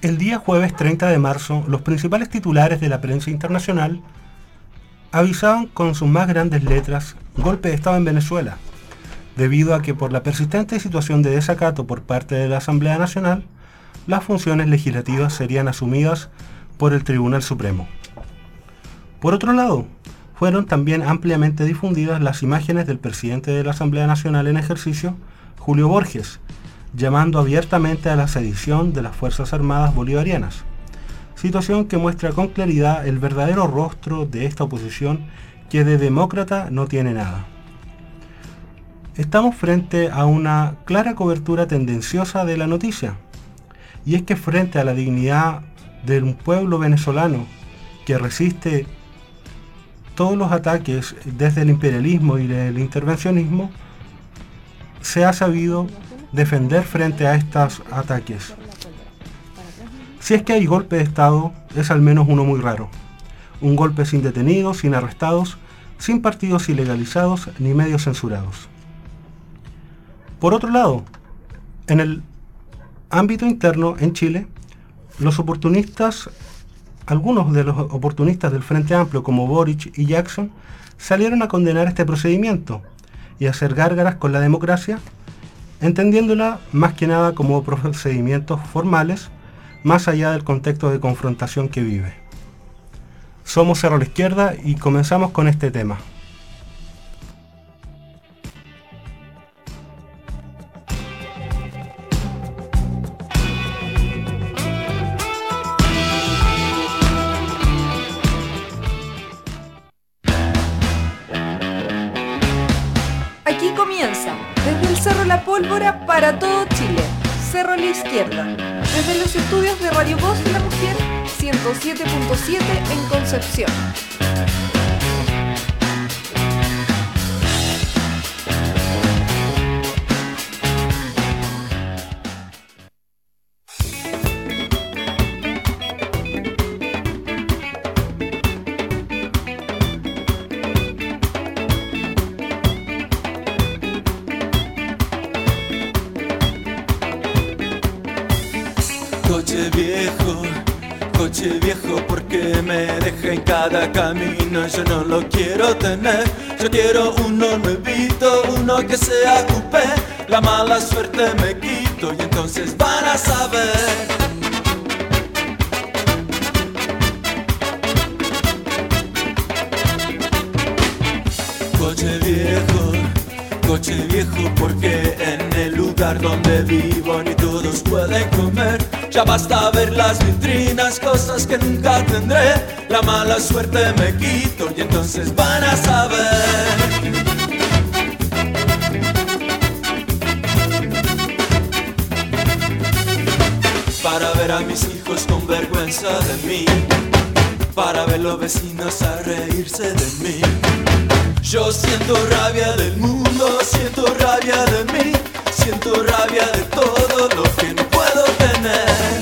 El día jueves 30 de marzo, los principales titulares de la prensa internacional avisaban con sus más grandes letras golpe de Estado en Venezuela, debido a que por la persistente situación de desacato por parte de la Asamblea Nacional, las funciones legislativas serían asumidas por el Tribunal Supremo. Por otro lado, fueron también ampliamente difundidas las imágenes del presidente de la Asamblea Nacional en ejercicio, Julio Borges, llamando abiertamente a la sedición de las Fuerzas Armadas Bolivarianas, situación que muestra con claridad el verdadero rostro de esta oposición que de demócrata no tiene nada. Estamos frente a una clara cobertura tendenciosa de la noticia, y es que frente a la dignidad de un pueblo venezolano que resiste todos los ataques desde el imperialismo y el intervencionismo, se ha sabido defender frente a estos ataques. Si es que hay golpe de Estado, es al menos uno muy raro. Un golpe sin detenidos, sin arrestados, sin partidos ilegalizados ni medios censurados. Por otro lado, en el ámbito interno en Chile, algunos de los oportunistas del Frente Amplio como Boric y Jackson salieron a condenar este procedimiento y a hacer gárgaras con la democracia, entendiéndola más que nada como procedimientos formales, más allá del contexto de confrontación que vive. Somos Cerro a la Izquierda y comenzamos con este tema. Aquí comienza, desde el Cerro La Pólvora para todo Chile, Cerro a la Izquierda, desde los estudios de Radio Voz de la Mujer, 107.7 en Concepción. Coche viejo porque me deja en cada camino. Yo no lo quiero tener, yo quiero uno nuevito, uno que sea coupé. La mala suerte me quito y entonces van a saber. Coche viejo porque en el lugar donde vivo ni todos pueden comer. Ya basta ver las vitrinas, cosas que nunca tendré. La mala suerte me quito y entonces van a saber. Para ver a mis hijos con vergüenza de mí, para ver los vecinos a reírse de mí. Yo siento rabia del mundo, siento rabia de mí, siento rabia de todo lo que no puedo tener.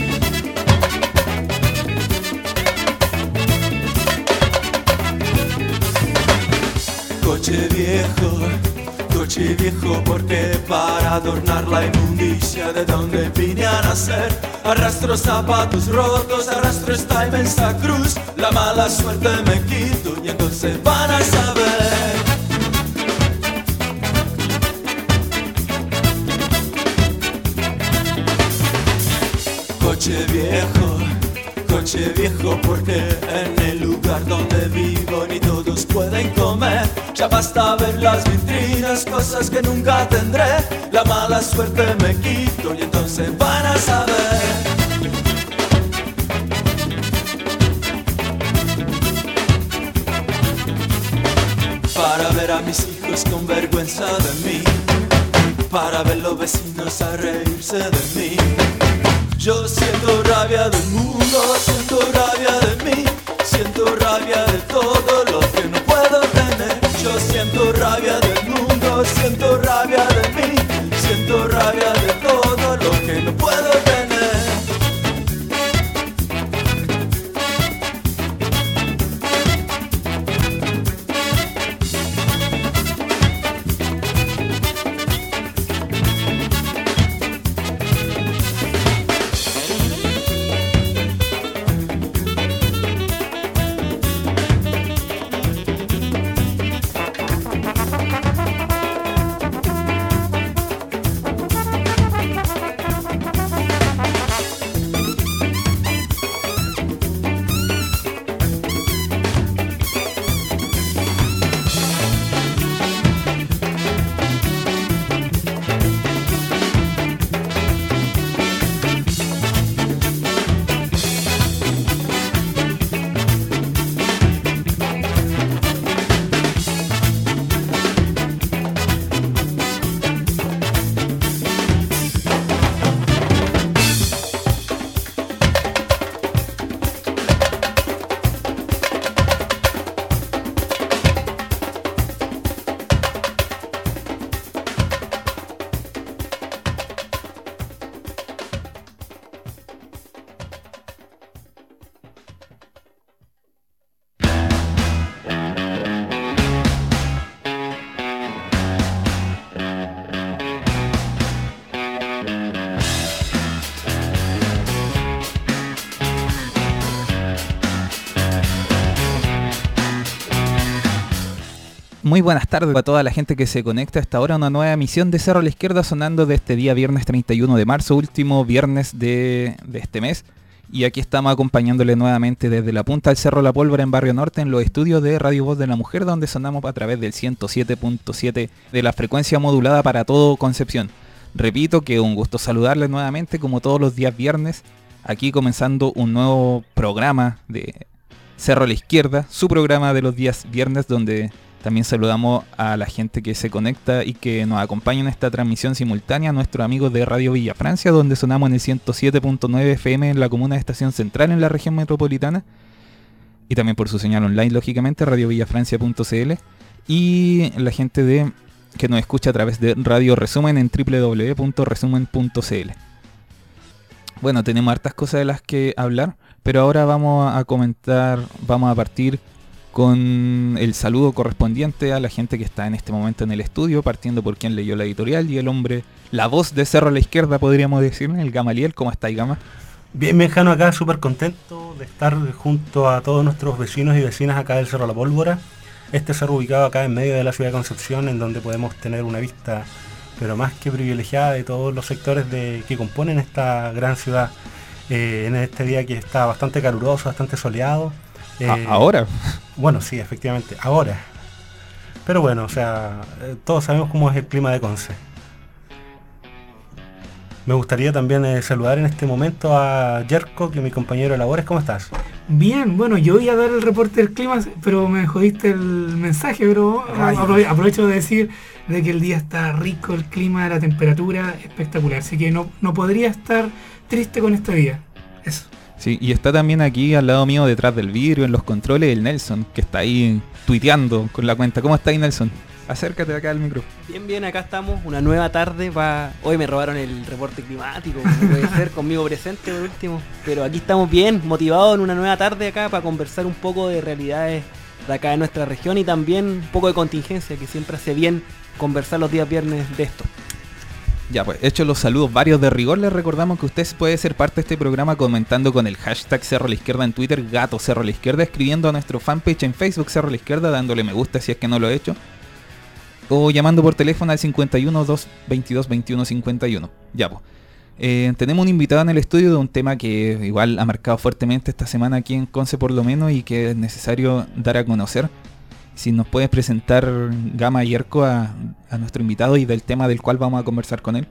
Coche viejo porque para adornar la inmundicia de donde vine a nacer, arrastro zapatos rotos, arrastro esta inmensa cruz. La mala suerte me quito y entonces van a saber. Coche viejo porque en el lugar donde vivo ni todos pueden comer. Ya basta ver las vitrinas, cosas que nunca tendré. La mala suerte me quito y entonces van a saber. Para ver a mis hijos con vergüenza de mí, para ver los vecinos a reírse de mí. Yo siento rabia del mundo, siento rabia de mí, siento rabia de todo lo que no puedo tener. Yo siento rabia del mundo, siento rabia de mí, siento rabia de todo lo que no puedo tener. Muy buenas tardes a toda la gente que se conecta a esta hora a una nueva emisión de Cerro a la Izquierda, sonando de este día viernes 31 de marzo, último viernes de este mes. Y aquí estamos acompañándole nuevamente desde la punta del Cerro La Pólvora en Barrio Norte, en los estudios de Radio Voz de la Mujer, donde sonamos a través del 107.7 de la frecuencia modulada para todo Concepción. Repito que un gusto saludarles nuevamente como todos los días viernes, aquí comenzando un nuevo programa de Cerro a la Izquierda, su programa de los días viernes, donde también saludamos a la gente que se conecta y que nos acompaña en esta transmisión simultánea, nuestros amigos de Radio Villa Francia, donde sonamos en el 107.9 FM en la comuna de Estación Central en la región metropolitana, y también por su señal online, lógicamente, radiovillafrancia.cl, y la gente que nos escucha a través de Radio Resumen en www.resumen.cl. Bueno, tenemos hartas cosas de las que hablar, pero ahora vamos a partir con el saludo correspondiente a la gente que está en este momento en el estudio, partiendo por quien leyó la editorial y el hombre, la voz de Cerro a la Izquierda, podríamos decir, el Gamaliel. ¿Cómo está, Gama? Bien, Benjano, acá súper contento de estar junto a todos nuestros vecinos y vecinas acá del Cerro La Pólvora. Este cerro ubicado acá en medio de la ciudad de Concepción, en donde podemos tener una vista, pero más que privilegiada, de todos los sectores que componen esta gran ciudad. En este día que está bastante caluroso, bastante soleado. ¿Ahora? Bueno, sí, efectivamente, ahora. Pero bueno, o sea, todos sabemos cómo es el clima de Conce. Me gustaría también saludar en este momento a Yerko, que es mi compañero de labores. ¿Cómo estás? Bien, bueno, yo iba a dar el reporte del clima, pero me jodiste el mensaje, pero aprovecho de decir de que el día está rico, el clima, la temperatura espectacular, así que no podría estar triste con este día. Eso. Sí, y está también aquí al lado mío, detrás del vidrio, en los controles, el Nelson, que está ahí tuiteando con la cuenta. ¿Cómo está ahí, Nelson? Acércate acá al micro. Bien, acá estamos, una nueva tarde. Hoy me robaron el reporte climático, no puede ser, conmigo presente por último. Pero aquí estamos bien, motivados en una nueva tarde acá para conversar un poco de realidades de acá de nuestra región y también un poco de contingencia, que siempre hace bien conversar los días viernes de esto. Ya, pues, hechos los saludos varios de rigor, les recordamos que usted puede ser parte de este programa comentando con el hashtag Cerro a la Izquierda en Twitter, Gato Cerro a la Izquierda, escribiendo a nuestro fanpage en Facebook Cerro a la Izquierda, dándole me gusta si es que no lo he hecho, o llamando por teléfono al 51 222 21 51. Ya, pues. Tenemos un invitado en el estudio de un tema que igual ha marcado fuertemente esta semana aquí en Conce por lo menos y que es necesario dar a conocer. Si nos puedes presentar, Gama y Yerko, a nuestro invitado y del tema del cual vamos a conversar con él.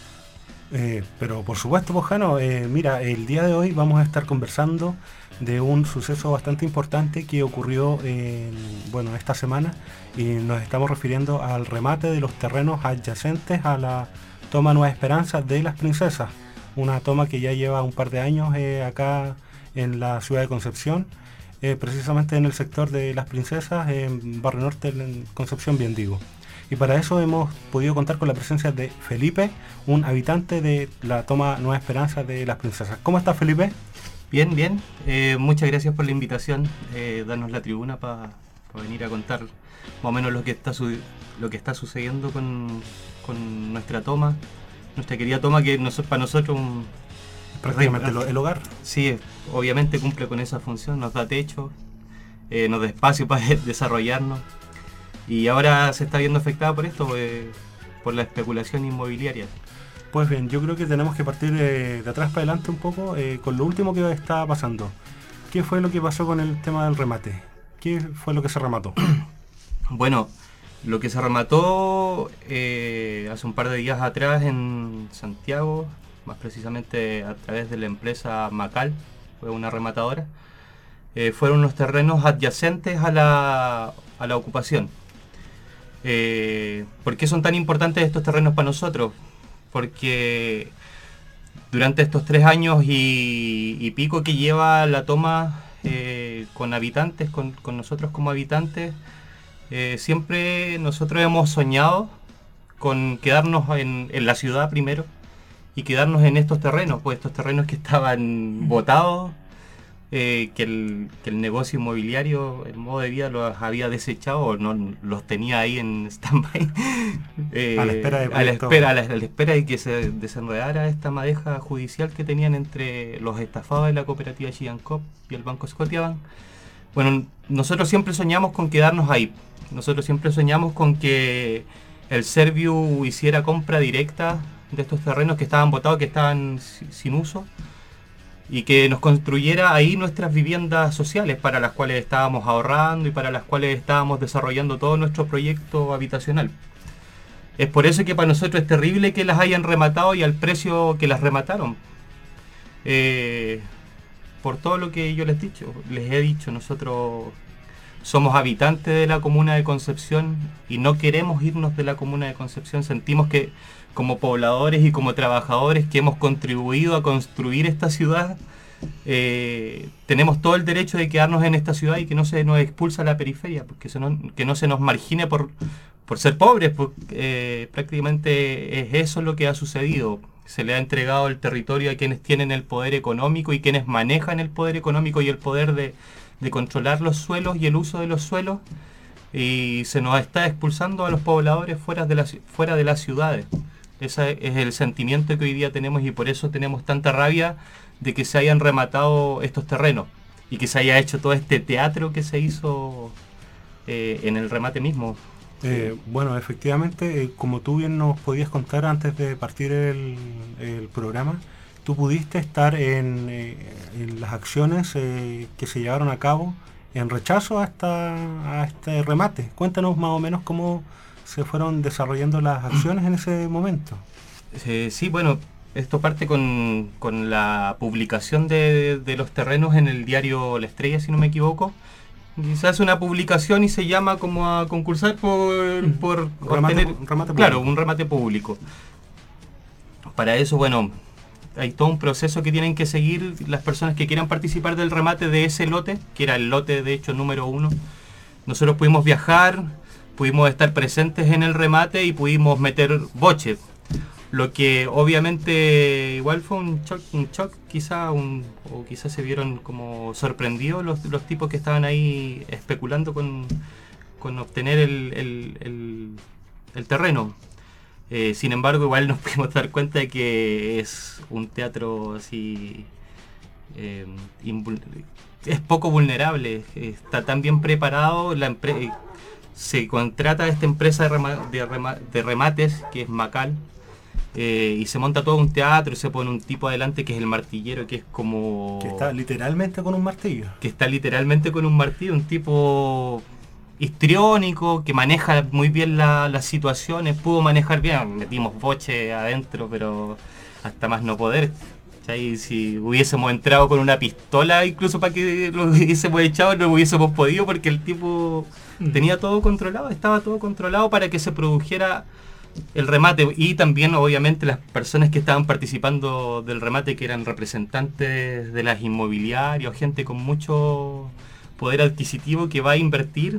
Pero por supuesto, Bojano, mira, el día de hoy vamos a estar conversando de un suceso bastante importante que ocurrió esta semana, y nos estamos refiriendo al remate de los terrenos adyacentes a la toma Nueva Esperanza de Las Princesas, una toma que ya lleva un par de años acá en la ciudad de Concepción. Precisamente en el sector de Las Princesas, en Barrio Norte, en Concepción, bien digo. Y para eso hemos podido contar con la presencia de Felipe, un habitante de la toma Nueva Esperanza de Las Princesas. ¿Cómo estás, Felipe? Bien. Muchas gracias por la invitación, darnos la tribuna para venir a contar más o menos lo que está sucediendo con nuestra toma, nuestra querida toma, que para nosotros prácticamente el hogar. Sí, obviamente cumple con esa función, nos da techo, nos da espacio para desarrollarnos, y ahora se está viendo afectada por esto, por la especulación inmobiliaria. Pues bien, yo creo que tenemos que partir de atrás para adelante un poco con lo último que está pasando. ¿Qué fue lo que pasó con el tema del remate? ¿Qué fue lo que se remató? Bueno, lo que se remató hace un par de días atrás en Santiago, más precisamente a través de la empresa Macal, fue una rematadora, fueron los terrenos adyacentes a la ocupación. ¿Por qué son tan importantes estos terrenos para nosotros? Porque durante estos 3 años y pico que lleva la toma con habitantes, con nosotros como habitantes, siempre nosotros hemos soñado con quedarnos en la ciudad primero, y quedarnos en estos terrenos, pues estos terrenos que estaban botados, que el negocio inmobiliario, el modo de vida los había desechado o no los tenía ahí en stand-by, a la espera de que se desenredara esta madeja judicial que tenían entre los estafados de la cooperativa Chiancop y el Banco Scotiabank. Bueno, nosotros siempre soñamos con quedarnos ahí, nosotros siempre soñamos con que el Serviu hiciera compra directa de estos terrenos que estaban botados, que estaban sin uso, y que nos construyera ahí nuestras viviendas sociales para las cuales estábamos ahorrando y para las cuales estábamos desarrollando todo nuestro proyecto habitacional. Es por eso que para nosotros es terrible que las hayan rematado y al precio que las remataron. Por todo lo que yo les he dicho, nosotros somos habitantes de la comuna de Concepción y no queremos irnos de la comuna de Concepción. Sentimos que como pobladores y como trabajadores que hemos contribuido a construir esta ciudad, tenemos todo el derecho de quedarnos en esta ciudad y que no se nos expulsa a la periferia, porque que no se nos margine por ser pobres, porque prácticamente es eso lo que ha sucedido. Se le ha entregado el territorio a quienes tienen el poder económico y quienes manejan el poder económico y el poder de controlar los suelos y el uso de los suelos, y se nos está expulsando a los pobladores fuera de las ciudades. Ese es el sentimiento que hoy día tenemos y por eso tenemos tanta rabia de que se hayan rematado estos terrenos y que se haya hecho todo este teatro que se hizo en el remate mismo. Bueno, efectivamente, como tú bien nos podías contar antes de partir el programa, tú pudiste estar en las acciones que se llevaron a cabo en rechazo a este remate. Cuéntanos más o menos cómo se fueron desarrollando las acciones en ese momento. Sí, bueno, esto parte con la publicación de los terrenos en el diario La Estrella, si no me equivoco. Y se hace una publicación y se llama como a concursar por obtener un remate público. Para eso, bueno, hay todo un proceso que tienen que seguir las personas que quieran participar del remate de ese lote, que era el lote de hecho número 1. Nosotros pudimos viajar, pudimos estar presentes en el remate y pudimos meter boche. Lo que obviamente igual fue un shock quizá, o quizás se vieron como sorprendidos los tipos que estaban ahí especulando con obtener el terreno. Sin embargo, igual nos pudimos dar cuenta de que es un teatro así, es poco vulnerable, está tan bien preparado, se contrata a esta empresa de remates que es Macal, y se monta todo un teatro y se pone un tipo adelante que es el martillero, que es como... Que está literalmente con un martillo. Un tipo histriónico, que maneja muy bien las situaciones, pudo manejar bien, metimos boche adentro, pero hasta más no poder. ¿Sí? Si hubiésemos entrado con una pistola, incluso para que lo hubiésemos echado, no hubiésemos podido, porque el tipo tenía todo controlado, estaba todo controlado para que se produjera el remate. Y también obviamente las personas que estaban participando del remate, que eran representantes de las inmobiliarias, gente con mucho poder adquisitivo que va a invertir.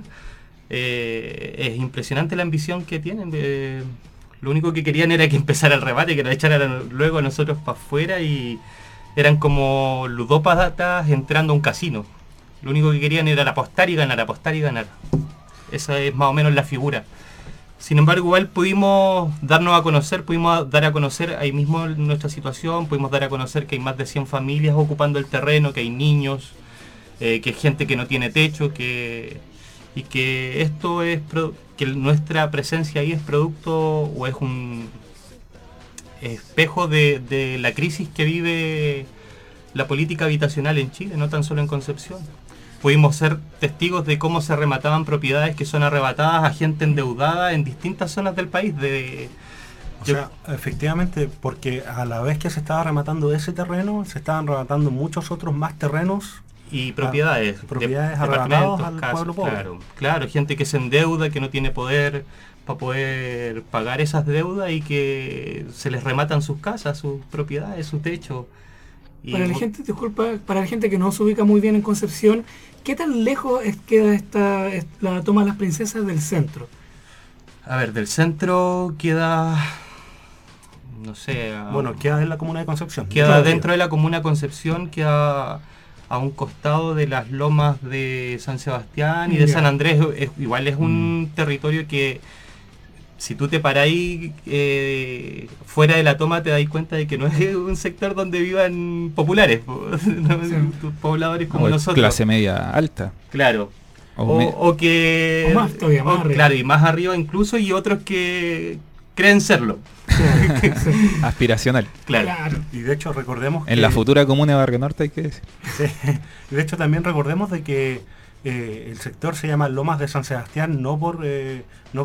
Es impresionante la ambición que tienen. Lo único que querían era que empezara el remate, que nos echaran luego a nosotros para afuera, y eran como ludópatas entrando a un casino. Lo único que querían era apostar y ganar, apostar y ganar. Esa es más o menos la figura. Sin embargo, igual pudimos darnos a conocer, pudimos dar a conocer ahí mismo nuestra situación, pudimos dar a conocer que hay más de 100 familias ocupando el terreno, que hay niños, que hay gente que no tiene techo, y que esto es que nuestra presencia ahí es producto o es un espejo de la crisis que vive la política habitacional en Chile, no tan solo en Concepción. Pudimos ser testigos de cómo se remataban propiedades que son arrebatadas a gente endeudada en distintas zonas del país. Efectivamente, porque a la vez que se estaba rematando ese terreno, se estaban rematando muchos otros más terrenos y propiedades arrebatados al pueblo pobre. Claro, gente que se endeuda, que no tiene poder para poder pagar esas deudas y que se les rematan sus casas, sus propiedades, su techo. Para la gente que no se ubica muy bien en Concepción, ¿qué tan lejos queda la toma de las princesas del centro? A ver, del centro queda, no sé... queda en la comuna de Concepción. Queda dentro de la comuna de Concepción, queda a un costado de las lomas de San Sebastián y de San Andrés. Igual es un territorio que, si tú te parás ahí fuera de la toma, te das cuenta de que no es un sector donde vivan populares, pobladores como nosotros. Clase media alta. Claro. o que... O más todavía, más arriba. Claro, y más arriba incluso, y otros que creen serlo. Aspiracional. Claro. Y de hecho recordemos En la futura comuna de Barrio Norte hay que decir. Sí. De hecho también recordemos de que el sector se llama Lomas de San Sebastián no porque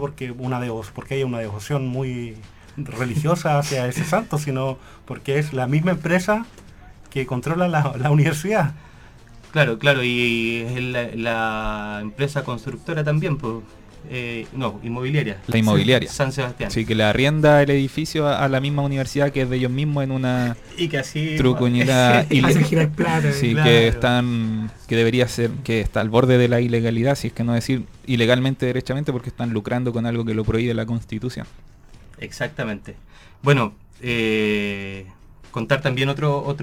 haya una devoción muy religiosa hacia ese santo, sino porque es la misma empresa que controla la universidad. Claro, y es la empresa constructora también, pues, inmobiliaria. La inmobiliaria. San Sebastián. Sí, que le arrienda el edificio a la misma universidad que es de ellos mismos en una Y que así... trucuñera Hacen girar plata. Sí, Claro. que debería ser, que está al borde de la ilegalidad, si es que no decir ilegalmente, derechamente, porque están lucrando con algo que lo prohíbe la Constitución. Exactamente. Bueno, contar también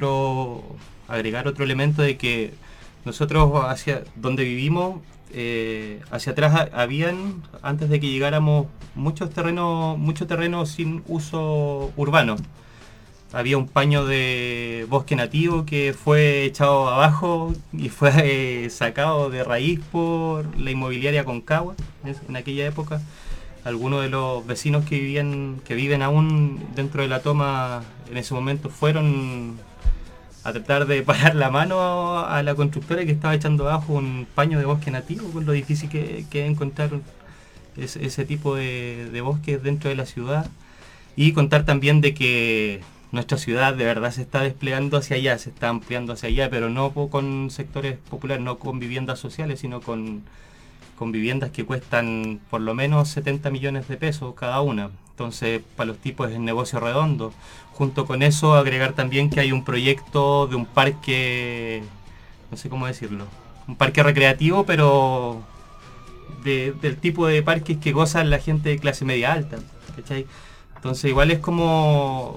agregar otro elemento de que nosotros hacia donde vivimos, hacia atrás habían, antes de que llegáramos, mucho terreno sin uso urbano. Había un paño de bosque nativo que fue echado abajo y fue sacado de raíz por la inmobiliaria Concagua en aquella época. Algunos de los vecinos que viven aún dentro de la toma en ese momento fueron a tratar de parar la mano a la constructora que estaba echando abajo un paño de bosque nativo, con lo difícil que es encontrar ese tipo de bosques dentro de la ciudad. Y contar también de que nuestra ciudad de verdad se está desplegando hacia allá, se está ampliando hacia allá, pero no con sectores populares, no con viviendas sociales, sino con viviendas que cuestan por lo menos 70 millones de pesos cada una. Entonces, para los tipos es negocio redondo. Junto con eso, agregar también que hay un proyecto de un parque, no sé cómo decirlo, un parque recreativo, pero del tipo de parques que gozan la gente de clase media alta, ¿cachai? Entonces, igual es como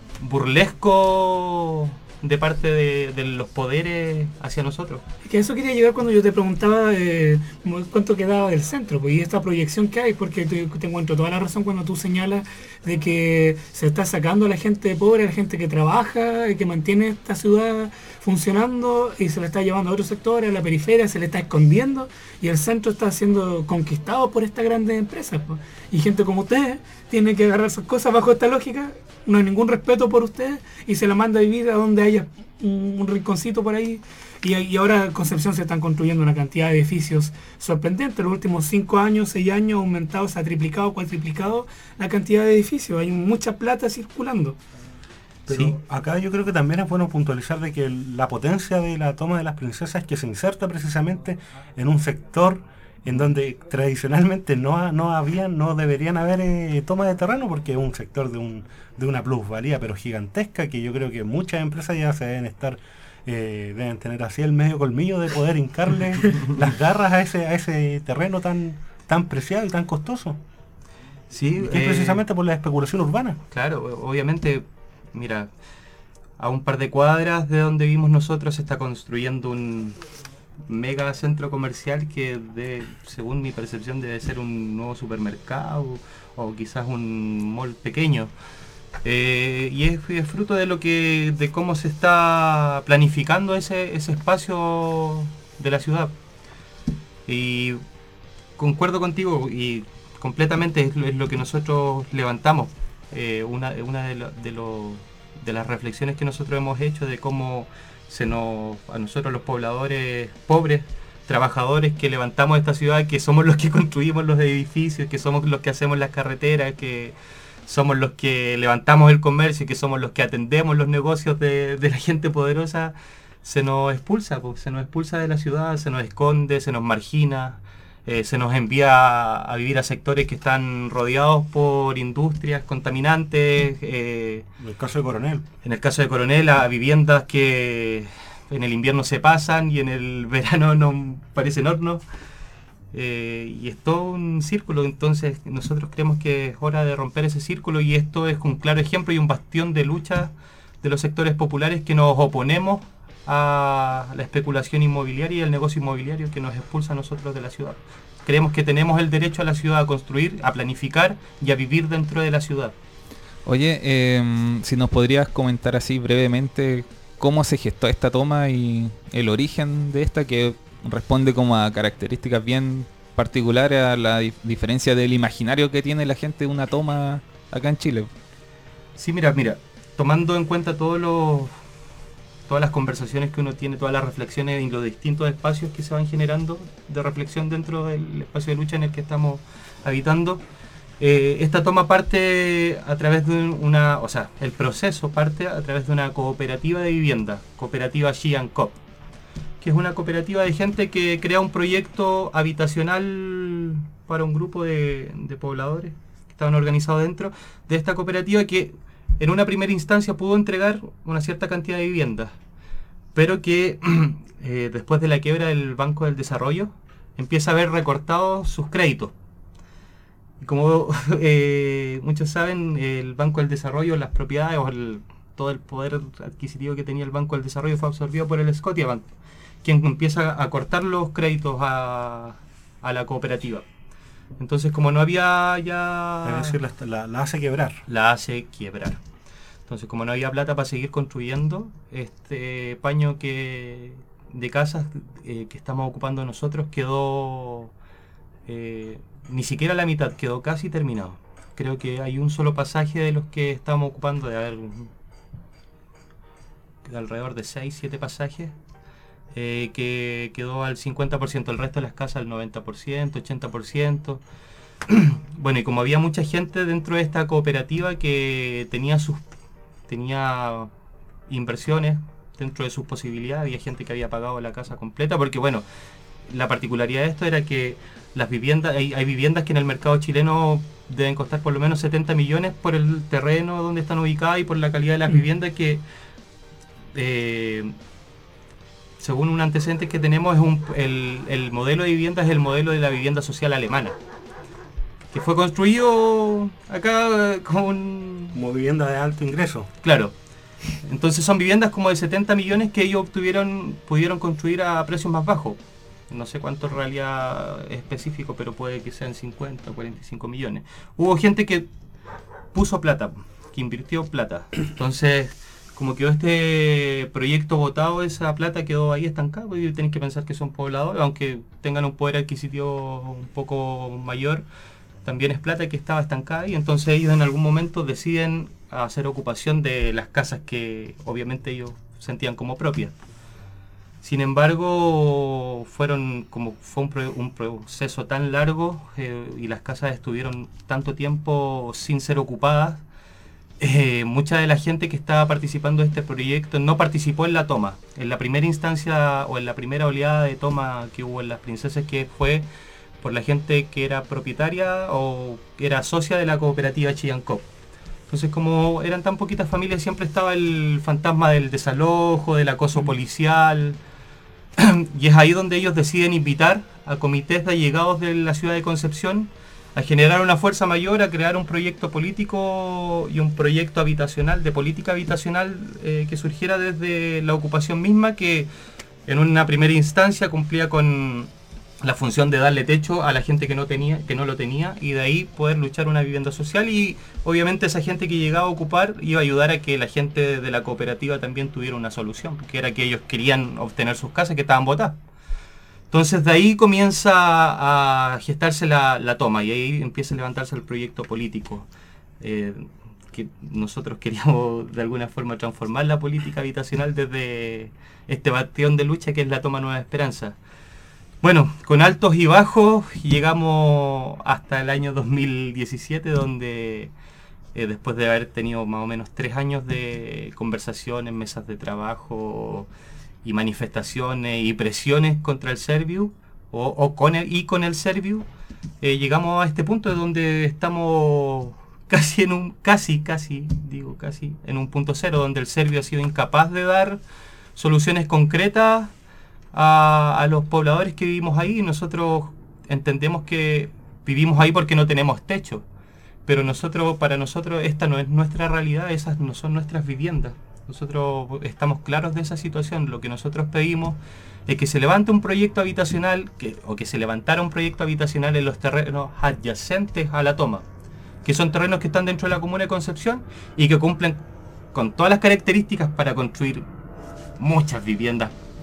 burlesco de parte de los poderes hacia nosotros. Es que a eso quería llegar cuando yo te preguntaba cuánto quedaba del centro, pues, y esta proyección que hay, porque te encuentro toda la razón cuando tú señalas de que se está sacando a la gente pobre, a la gente que trabaja, que mantiene esta ciudad funcionando, y se la está llevando a otros sectores, a la periferia, se le está escondiendo, y el centro está siendo conquistado por estas grandes empresas, pues. Y gente como ustedes tiene que agarrar sus cosas bajo esta lógica, no hay ningún respeto por ustedes, y se la manda a vivir a donde haya un rinconcito por ahí. Y ahora en Concepción se están construyendo una cantidad de edificios sorprendentes. Los últimos 5 años, 6 años ha aumentado, se ha triplicado, cuatriplicado la cantidad de edificios. Hay mucha plata circulando. Pero sí, acá yo creo que también es bueno puntualizar de que la potencia de la toma de las princesas es que se inserta precisamente en un sector en donde tradicionalmente no deberían haber toma de terreno, porque es un sector de una plusvalía pero gigantesca, que yo creo que muchas empresas ya se deben tener así el medio colmillo de poder hincarle las garras a ese terreno tan preciado y tan costoso. Sí, que es precisamente por la especulación urbana. Claro, obviamente, mira, a un par de cuadras de donde vivimos nosotros se está construyendo un mega centro comercial que según mi percepción debe ser un nuevo supermercado o quizás un mall pequeño. Y es fruto de cómo se está planificando ese espacio de la ciudad. Y concuerdo contigo y completamente es lo que nosotros levantamos. Una de las reflexiones que nosotros hemos hecho de cómo a nosotros los pobladores pobres, trabajadores que levantamos esta ciudad, que somos los que construimos los edificios, que somos los que hacemos las carreteras, que somos los que levantamos el comercio, que somos los que atendemos los negocios de la gente poderosa, se nos expulsa de la ciudad, se nos esconde, se nos margina, se nos envía a vivir a sectores que están rodeados por industrias contaminantes. En el caso de Coronel. En el caso de Coronel, a viviendas que en el invierno se pasan y en el verano no parecen hornos. Y es todo un círculo, entonces nosotros creemos que es hora de romper ese círculo, y esto es un claro ejemplo y un bastión de lucha de los sectores populares que nos oponemos a la especulación inmobiliaria y el negocio inmobiliario que nos expulsa a nosotros de la ciudad. Creemos que tenemos el derecho a la ciudad a construir, a planificar y a vivir dentro de la ciudad. Oye, si nos podrías comentar así brevemente cómo se gestó esta toma y el origen de esta, que responde como a características bien particulares a la diferencia del imaginario que tiene la gente de una toma acá en Chile. Sí, mira, tomando en cuenta todas las conversaciones que uno tiene, todas las reflexiones y los distintos espacios que se van generando de reflexión dentro del espacio de lucha en el que estamos habitando, esta toma parte a través de el proceso parte a través de una cooperativa de vivienda, cooperativa Xi'an Cop, que es una cooperativa de gente que crea un proyecto habitacional para un grupo de pobladores que estaban organizados dentro de esta cooperativa, que en una primera instancia pudo entregar una cierta cantidad de viviendas, pero que después de la quiebra del Banco del Desarrollo empieza a haber recortado sus créditos. Y como muchos saben, el Banco del Desarrollo, las propiedades todo el poder adquisitivo que tenía el Banco del Desarrollo fue absorbido por el Scotiabank, quien empieza a cortar los créditos a la cooperativa. Entonces, como no había ya... Es decir, la hace quebrar. La hace quiebrar. Entonces, como no había plata para seguir construyendo, este paño de casas que estamos ocupando nosotros quedó... ni siquiera la mitad, quedó casi terminado. Creo que hay un solo pasaje de los que estamos ocupando, de alrededor de 6-7 pasajes, que quedó al 50%, el resto de las casas al 90%, 80%. Bueno, y como había mucha gente dentro de esta cooperativa que tenía inversiones dentro de sus posibilidades, había gente que había pagado la casa completa, porque bueno, la particularidad de esto era que las viviendas, hay viviendas que en el mercado chileno deben costar por lo menos 70 millones por el terreno donde están ubicadas y por la calidad de las viviendas que, según un antecedente que tenemos, el modelo de vivienda es el modelo de la vivienda social alemana, que fue construido acá como vivienda de alto ingreso. Claro. Entonces son viviendas como de 70 millones que ellos pudieron construir a precios más bajos. No sé cuánto en realidad es específico, pero puede que sean 50 o 45 millones. Hubo gente que puso plata, que invirtió plata. Entonces, como quedó este proyecto votado, esa plata quedó ahí estancada. Y tienen que pensar que son pobladores, aunque tengan un poder adquisitivo un poco mayor, también es plata que estaba estancada, y entonces ellos en algún momento deciden hacer ocupación de las casas que obviamente ellos sentían como propias. Sin embargo, fue un proceso tan largo y las casas estuvieron tanto tiempo sin ser ocupadas, mucha de la gente que estaba participando de este proyecto no participó en la toma. En la primera instancia o en la primera oleada de toma que hubo en Las Princesas, que fue por la gente que era propietaria o que era socia de la cooperativa Xi'an Cop. Entonces, como eran tan poquitas familias, siempre estaba el fantasma del desalojo, del acoso policial, y es ahí donde ellos deciden invitar a comités de allegados de la ciudad de Concepción a generar una fuerza mayor, a crear un proyecto político y un proyecto habitacional, de política habitacional, que surgiera desde la ocupación misma, que en una primera instancia cumplía con la función de darle techo a la gente que no lo tenía, y de ahí poder luchar una vivienda social, y obviamente esa gente que llegaba a ocupar iba a ayudar a que la gente de la cooperativa también tuviera una solución, que era que ellos querían obtener sus casas que estaban botadas. Entonces de ahí comienza a gestarse la toma, y ahí empieza a levantarse el proyecto político, que nosotros queríamos de alguna forma transformar la política habitacional desde este bastión de lucha que es la Toma Nueva Esperanza. Bueno, con altos y bajos llegamos hasta el año 2017, donde después de haber tenido más o menos 3 años de conversaciones, mesas de trabajo y manifestaciones y presiones contra el Serviu con el Serviu, llegamos a este punto de donde estamos casi en un punto cero, donde el Serviu ha sido incapaz de dar soluciones concretas a los pobladores que vivimos ahí. Nosotros entendemos que vivimos ahí porque no tenemos techo, pero para nosotros esta no es nuestra realidad, esas no son nuestras viviendas. Nosotros estamos claros de esa situación. Lo que nosotros pedimos es que se levante un proyecto habitacional, que se levantara un proyecto habitacional en los terrenos adyacentes a la toma, que son terrenos que están dentro de la comuna de Concepción y que cumplen con todas las características para construir muchas viviendas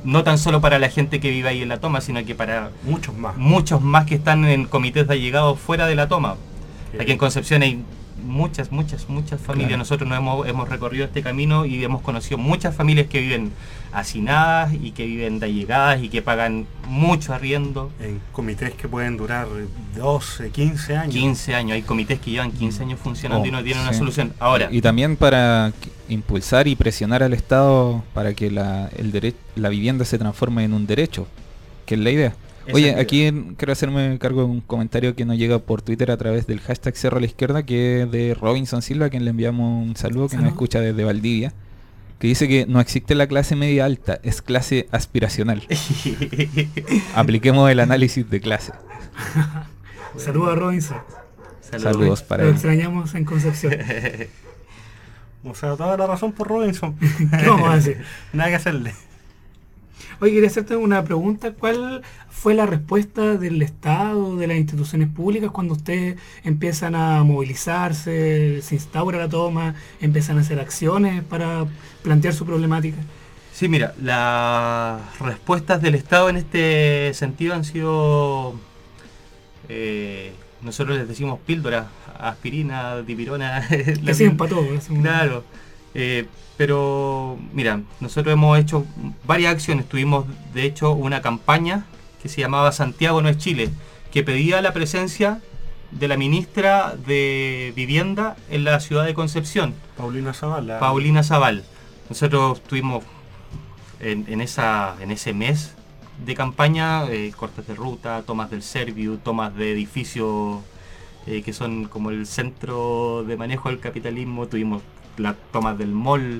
no tan solo para la gente que vive ahí en la toma, sino que para muchos más que están en comités de allegados fuera de la toma. Aquí en Concepción hay muchas familias. Claro. Nosotros hemos recorrido este camino y hemos conocido muchas familias que viven hacinadas y que viven de allegadas y que pagan mucho arriendo. En comités que pueden durar 12, 15 años. 15 años, hay comités que llevan 15 años funcionando y no tienen una sí. solución. Ahora, Y también para impulsar y presionar al Estado para que la vivienda se transforme en un derecho, que es la idea. Esa Oye, es la aquí quiero hacerme cargo de un comentario que nos llega por Twitter a través del hashtag Cerro a la Izquierda, que es de Robinson Silva, a quien le enviamos un saludo, que nos escucha desde Valdivia, que dice que no existe la clase media alta, es clase aspiracional. Apliquemos el análisis de clase. Saludos a Robinson. Saludos para Lo él. extrañamos en Concepción. O sea, toda la razón por Robinson. ¿Qué vamos a hacer? Nada que hacerle. Oye, quería hacerte una pregunta. ¿Cuál fue la respuesta del Estado, de las instituciones públicas, cuando ustedes empiezan a movilizarse, se instaura la toma, empiezan a hacer acciones para plantear su problemática? sí, mira, las respuestas del Estado en este sentido han sido, nosotros les decimos píldora, aspirina, dipirona. Que sirven para todo. Claro. Pero mira, nosotros hemos hecho varias acciones. Tuvimos de hecho una campaña que se llamaba Santiago no es Chile, que pedía la presencia de la ministra de Vivienda en la ciudad de Concepción, Paulina Zavala. Paulina Zabal. Nosotros tuvimos en ese mes de campaña cortes de ruta, tomas del Serviu, tomas de edificios que son como el centro de manejo del capitalismo. Tuvimos las tomas del mall.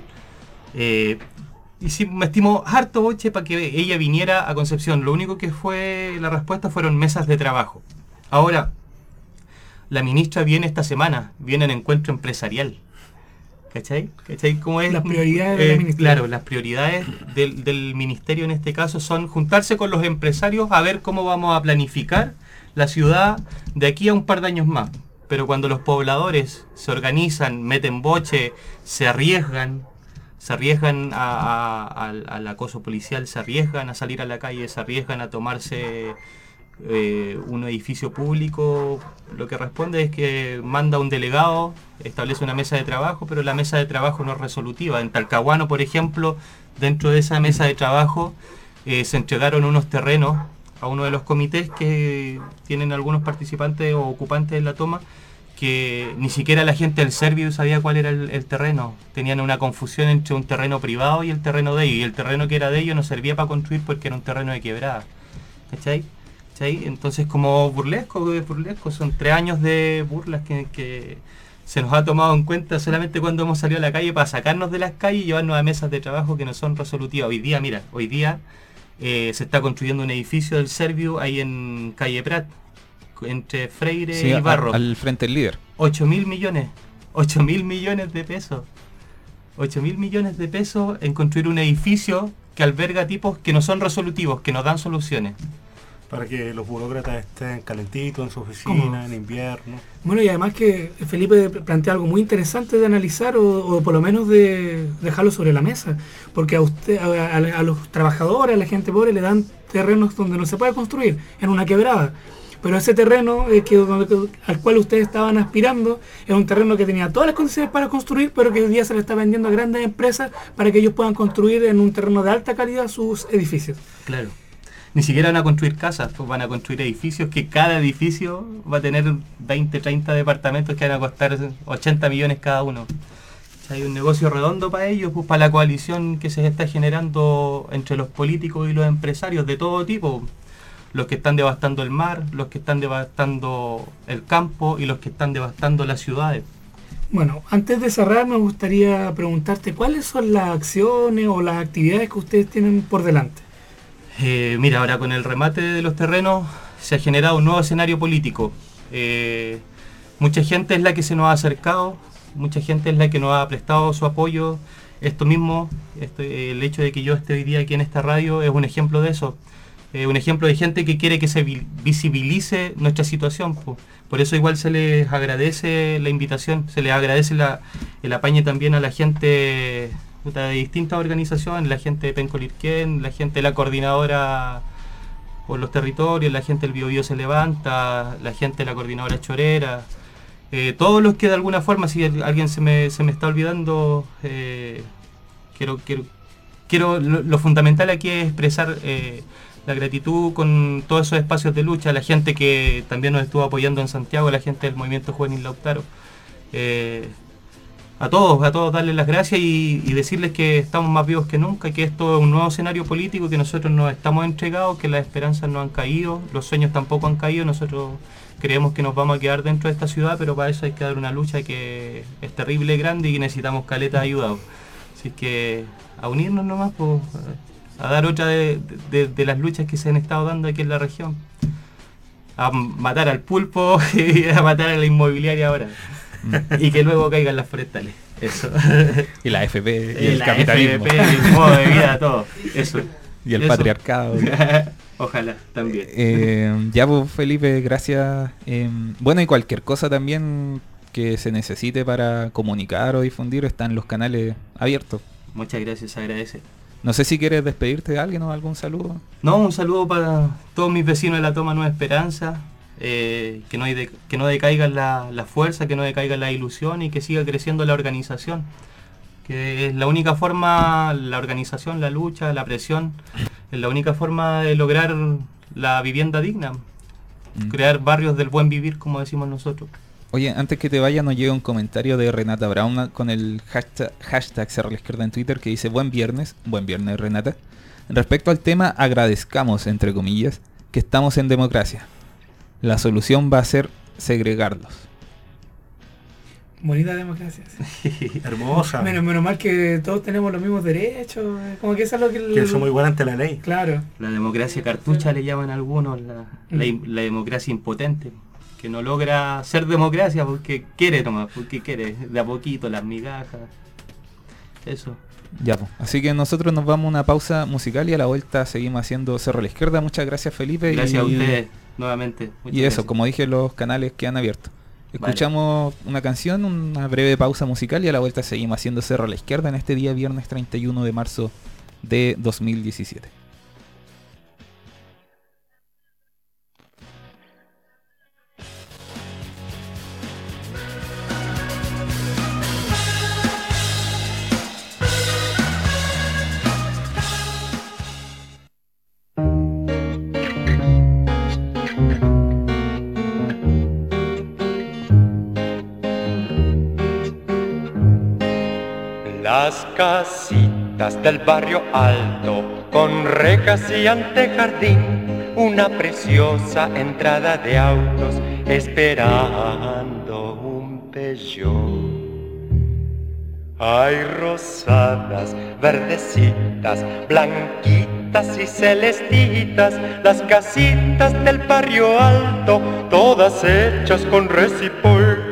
Metimos harto boche para que ella viniera a Concepción. Lo único que fue la respuesta fueron mesas de trabajo. Ahora, la ministra viene esta semana, viene en encuentro empresarial. ¿Cachai? ¿Cómo es? Las prioridades de la ministra. Claro, las prioridades del ministerio en este caso son juntarse con los empresarios a ver cómo vamos a planificar la ciudad de aquí a un par de años más. Pero cuando los pobladores se organizan, meten boche, se arriesgan al acoso policial, se arriesgan a salir a la calle, se arriesgan a tomarse un edificio público, lo que responde es que manda un delegado, establece una mesa de trabajo, pero la mesa de trabajo no es resolutiva. En Talcahuano, por ejemplo, dentro de esa mesa de trabajo se entregaron unos terrenos a uno de los comités que tienen algunos participantes o ocupantes en la toma, que ni siquiera la gente del Serviu sabía cuál era el terreno. Tenían una confusión entre un terreno privado y el terreno de ellos, y el terreno que era de ellos no servía para construir porque era un terreno de quebrada. ¿Cachai? Entonces, como burlesco, son 3 años de burlas que se nos ha tomado en cuenta solamente cuando hemos salido a la calle para sacarnos de las calles y llevarnos a mesas de trabajo que no son resolutivas. Hoy día se está construyendo un edificio del Serviu ahí en Calle Prat, entre Freire y Barro. Al frente del líder. 8.000 millones. 8.000 millones de pesos. 8.000 millones de pesos en construir un edificio que alberga tipos que no son resolutivos, que nos dan soluciones. Para que los burócratas estén calentitos en su oficina, ¿Cómo? en invierno. Bueno, y además que Felipe plantea algo muy interesante de analizar o por lo menos de dejarlo sobre la mesa, porque a los trabajadores, a la gente pobre le dan terrenos donde no se puede construir, en una quebrada. Pero ese terreno al cual ustedes estaban aspirando es un terreno que tenía todas las condiciones para construir, pero que hoy día se le está vendiendo a grandes empresas para que ellos puedan construir en un terreno de alta calidad sus edificios. Claro. Ni siquiera van a construir casas, pues van a construir edificios que cada edificio va a tener 20, 30 departamentos que van a costar 80 millones cada uno. Hay un negocio redondo para ellos, pues para la coalición que se está generando entre los políticos y los empresarios de todo tipo. Los que están devastando el mar, los que están devastando el campo y los que están devastando las ciudades. Bueno, antes de cerrar me gustaría preguntarte cuáles son las acciones o las actividades que ustedes tienen por delante. Mira, ahora con el remate de los terrenos se ha generado un nuevo escenario político. Mucha gente es la que se nos ha acercado, mucha gente es la que nos ha prestado su apoyo. Esto mismo, el hecho de que yo esté hoy día aquí en esta radio es un ejemplo de eso. Un ejemplo de gente que quiere que se visibilice nuestra situación. Por eso igual se les agradece la invitación, se les agradece el apañe también a la gente de distintas organizaciones, la gente de Penco-Lirquén, la gente de la coordinadora por los territorios, la gente del Biobío se levanta, la gente de la coordinadora chorera, todos los que de alguna forma, si alguien se me está olvidando, quiero lo fundamental aquí es expresar la gratitud con todos esos espacios de lucha, la gente que también nos estuvo apoyando en Santiago, la gente del Movimiento Juvenil Lautaro. A todos darles las gracias y decirles que estamos más vivos que nunca, que esto es un nuevo escenario político, que nosotros nos estamos entregados, que las esperanzas no han caído, los sueños tampoco han caído, nosotros creemos que nos vamos a quedar dentro de esta ciudad, pero para eso hay que dar una lucha que es terrible, grande y que necesitamos caleta de ayuda. Así que a unirnos nomás, pues, a dar otra de las luchas que se han estado dando aquí en la región. A matar al pulpo y a matar a la inmobiliaria ahora. Y que luego caigan las forestales. Eso. Y la FP y el capitalismo. FP, y el modo de vida, todo. Eso. Y el patriarcado. Ojalá, también. Ya pues, Felipe, gracias. Bueno, y cualquier cosa también que se necesite para comunicar o difundir, están los canales abiertos. Muchas gracias, se agradece. No sé si quieres despedirte de alguien o algún saludo. No, un saludo para todos mis vecinos de la Toma Nueva Esperanza, que no decaiga la fuerza, que no decaiga la ilusión y que siga creciendo la organización. Que es la única forma, la organización, la lucha, la presión, es la única forma de lograr la vivienda digna. Crear barrios del buen vivir, como decimos nosotros. Oye, antes que te vaya, nos llega un comentario de Renata Brown con el hashtag Cerro la Izquierda en Twitter que dice: buen viernes Renata. Respecto al tema, agradezcamos, entre comillas, que estamos en democracia. La solución va a ser segregarlos. Bonita democracia. Sí. Hermosa. Menos mal que todos tenemos los mismos derechos. Como que eso es lo que... Que somos igual ante la ley. Claro. La democracia cartucha le llaman algunos, la democracia impotente. Que no logra ser democracia porque quiere nomás, porque quiere de a poquito las migajas. Eso. Ya, pues. Así que nosotros nos vamos a una pausa musical y a la vuelta seguimos haciendo Cerro a la Izquierda. Muchas gracias, Felipe. Gracias a ustedes nuevamente. Y eso, gracias. Como dije, los canales quedan abiertos. Escuchamos una canción, una breve pausa musical y a la vuelta seguimos haciendo Cerro a la Izquierda en este día viernes 31 de marzo de 2017. Las casitas del barrio alto, con rejas y antejardín, una preciosa entrada de autos, esperando un Peugeot. Hay rosadas, verdecitas, blanquitas y celestitas, las casitas del barrio alto, todas hechas con resipol.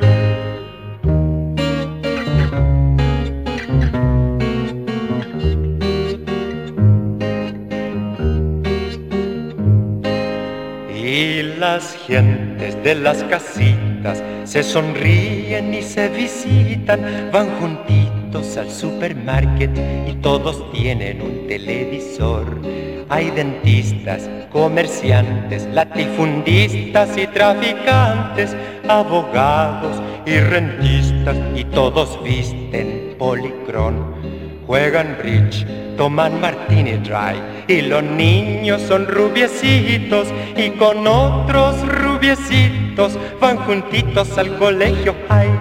Las gentes de las casitas se sonríen y se visitan, van juntitos al supermarket y todos tienen un televisor. Hay dentistas, comerciantes, latifundistas y traficantes, abogados y rentistas y todos visten policrón. Juegan bridge, toman martini dry y los niños son rubiecitos y con otros rubiecitos van juntitos al colegio high.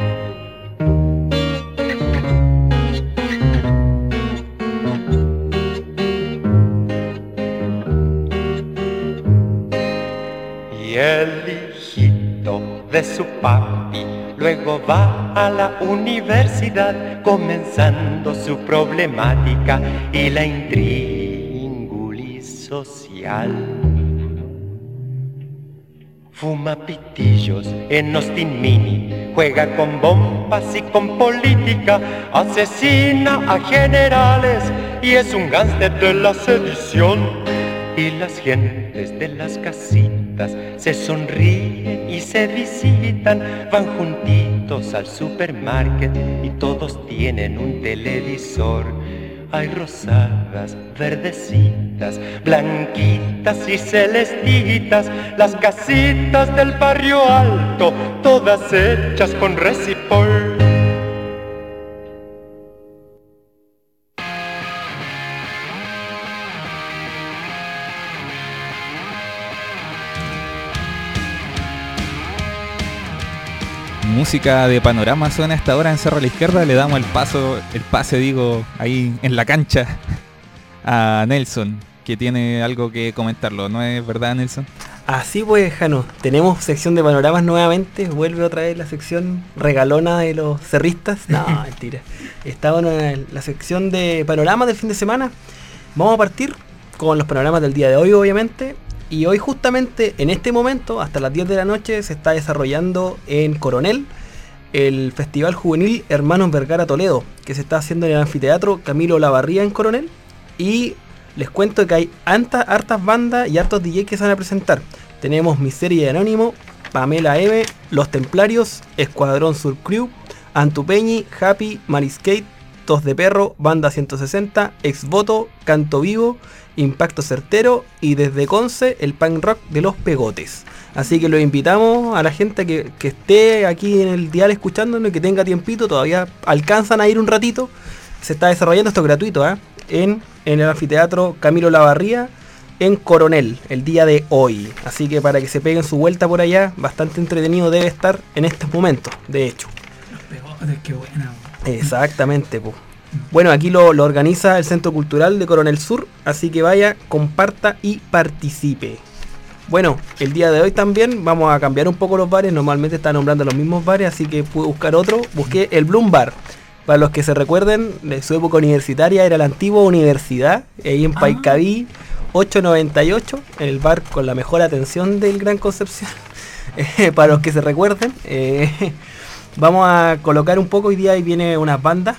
Y el hijito de su papi luego va a la universidad, comenzando su problemática y la intríngulis social. Fuma pitillos en Austin Mini, juega con bombas y con política, asesina a generales y es un gánster de la sedición. y las gentes de las casitas se sonríen y se visitan, van juntitos al supermarket y todos tienen un televisor. Hay rosadas, verdecitas, blanquitas y celestitas, las casitas del barrio alto, todas hechas con resipol. Música de panorama suena a esta hora en Cerro a la Izquierda. Le damos el pase ahí en la cancha a Nelson, que tiene algo que comentarlo, ¿no es verdad, Nelson? Así pues, Jano, tenemos sección de panoramas nuevamente, vuelve otra vez la sección regalona de los cerristas. No, mentira. Estaba en la sección de panoramas del fin de semana. Vamos a partir con los panoramas del día de hoy, obviamente. Y hoy justamente, en este momento, hasta las 10 de la noche, se está desarrollando en Coronel el Festival Juvenil Hermanos Vergara Toledo, que se está haciendo en el Anfiteatro Camilo Olavarría en Coronel. Y les cuento que hay hartas bandas y hartos DJs que se van a presentar. Tenemos Miseria y Anónimo, Pamela M, Los Templarios, Escuadrón Sur Crew, Antupeñi, Happy, Mariscate, Tos de Perro, Banda 160, Exvoto, Canto Vivo, Impacto Certero y desde Conce el punk rock de Los Pegotes. Así que los invitamos a la gente que esté aquí en el dial escuchándonos y que tenga tiempito, todavía alcanzan a ir un ratito. Se está desarrollando esto gratuito, en el Anfiteatro Camilo Olavarría en Coronel el día de hoy. Así que para que se peguen su vuelta por allá, bastante entretenido debe estar en estos momentos, de hecho. Los Pegotes, qué buena. Exactamente, pues. Bueno, aquí lo organiza el Centro Cultural de Coronel Sur, así que vaya, comparta y participe. Bueno, el día de hoy también vamos a cambiar un poco los bares, normalmente está nombrando los mismos bares, así que pude buscar otro, busqué el Bloom Bar. Para los que se recuerden, de su época universitaria era la antigua universidad, ahí en Paicaví 898, en el bar con la mejor atención del Gran Concepción. Para los que se recuerden, vamos a colocar un poco, hoy día ahí viene unas bandas,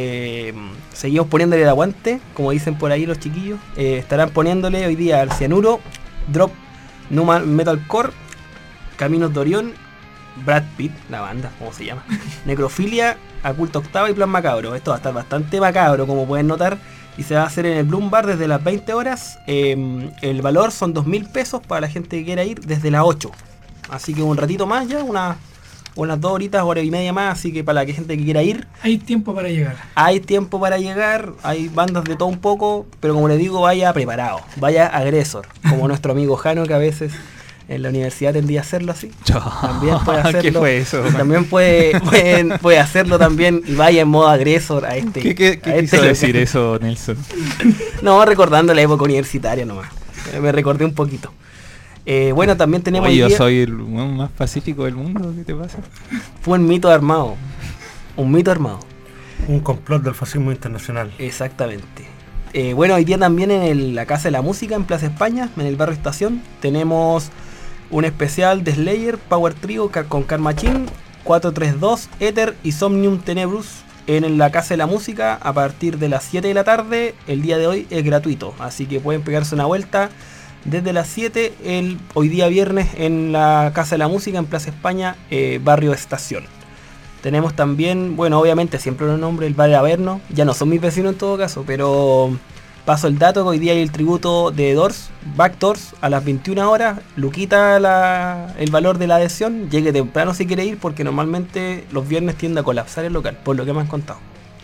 seguimos poniéndole el aguante, como dicen por ahí los chiquillos, estarán poniéndole hoy día al Cianuro, Drop, Metalcore, Caminos de Orión, Brad Pitt, la banda, ¿cómo se llama? Necrofilia, Oculto Octava y Plan Macabro. Esto va a estar bastante macabro, como pueden notar, y se va a hacer en el Bloom Bar desde las 20 horas. El valor son 2.000 pesos para la gente que quiera ir desde las 8. Así que un ratito más ya, unas 2 horitas, hora y media más, así que para la gente que quiera ir. Hay tiempo para llegar. Hay tiempo para llegar, hay bandas de todo un poco, pero como les digo, vaya preparado, vaya agresor, como nuestro amigo Jano, que a veces en la universidad tendría a hacerlo así. También puede hacerlo. ¿Qué fue eso? También puede hacerlo también y vaya en modo agresor a este. ¿Qué quiso decir eso, Nelson? No, recordando la época universitaria nomás. Me recordé un poquito. Bueno, también tenemos... Oye, yo soy el más pacífico del mundo, ¿qué te pasa? Fue un mito armado. Un mito armado. Un complot del fascismo internacional. Exactamente. Bueno, hoy día también en la Casa de la Música, en Plaza España, en el barrio Estación, tenemos un especial de Slayer, Power Trio con Karmachin, 432, Ether y Somnium Tenebrus en la Casa de la Música a partir de las 7 de la tarde. El día de hoy es gratuito, así que pueden pegarse una vuelta desde las 7 hoy día viernes en la Casa de la Música en Plaza España, barrio Estación. Tenemos también, bueno, obviamente siempre los nombres, el Bar de Averno, ya no son mis vecinos en todo caso, pero paso el dato que hoy día hay el tributo de Doors, Back Doors, a las 21 horas, Luquita el valor de la adhesión, llegue temprano si quiere ir, porque normalmente los viernes tiende a colapsar el local, por lo que me han contado.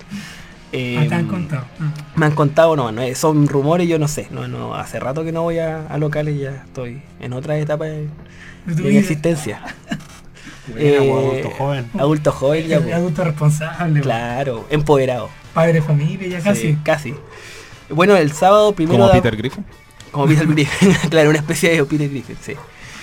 ¿Te han contado? Me han contado, no, son rumores, yo no sé, no, hace rato que no voy a locales, ya estoy en otra etapa de mi existencia. Adulto joven. Adulto joven ya. Adulto responsable. Claro, empoderado. Padre de familia ya casi. Sí, casi. Bueno, el sábado primero... ¿Como Peter Griffin? Como Peter Griffin, claro, una especie de Peter Griffin, sí.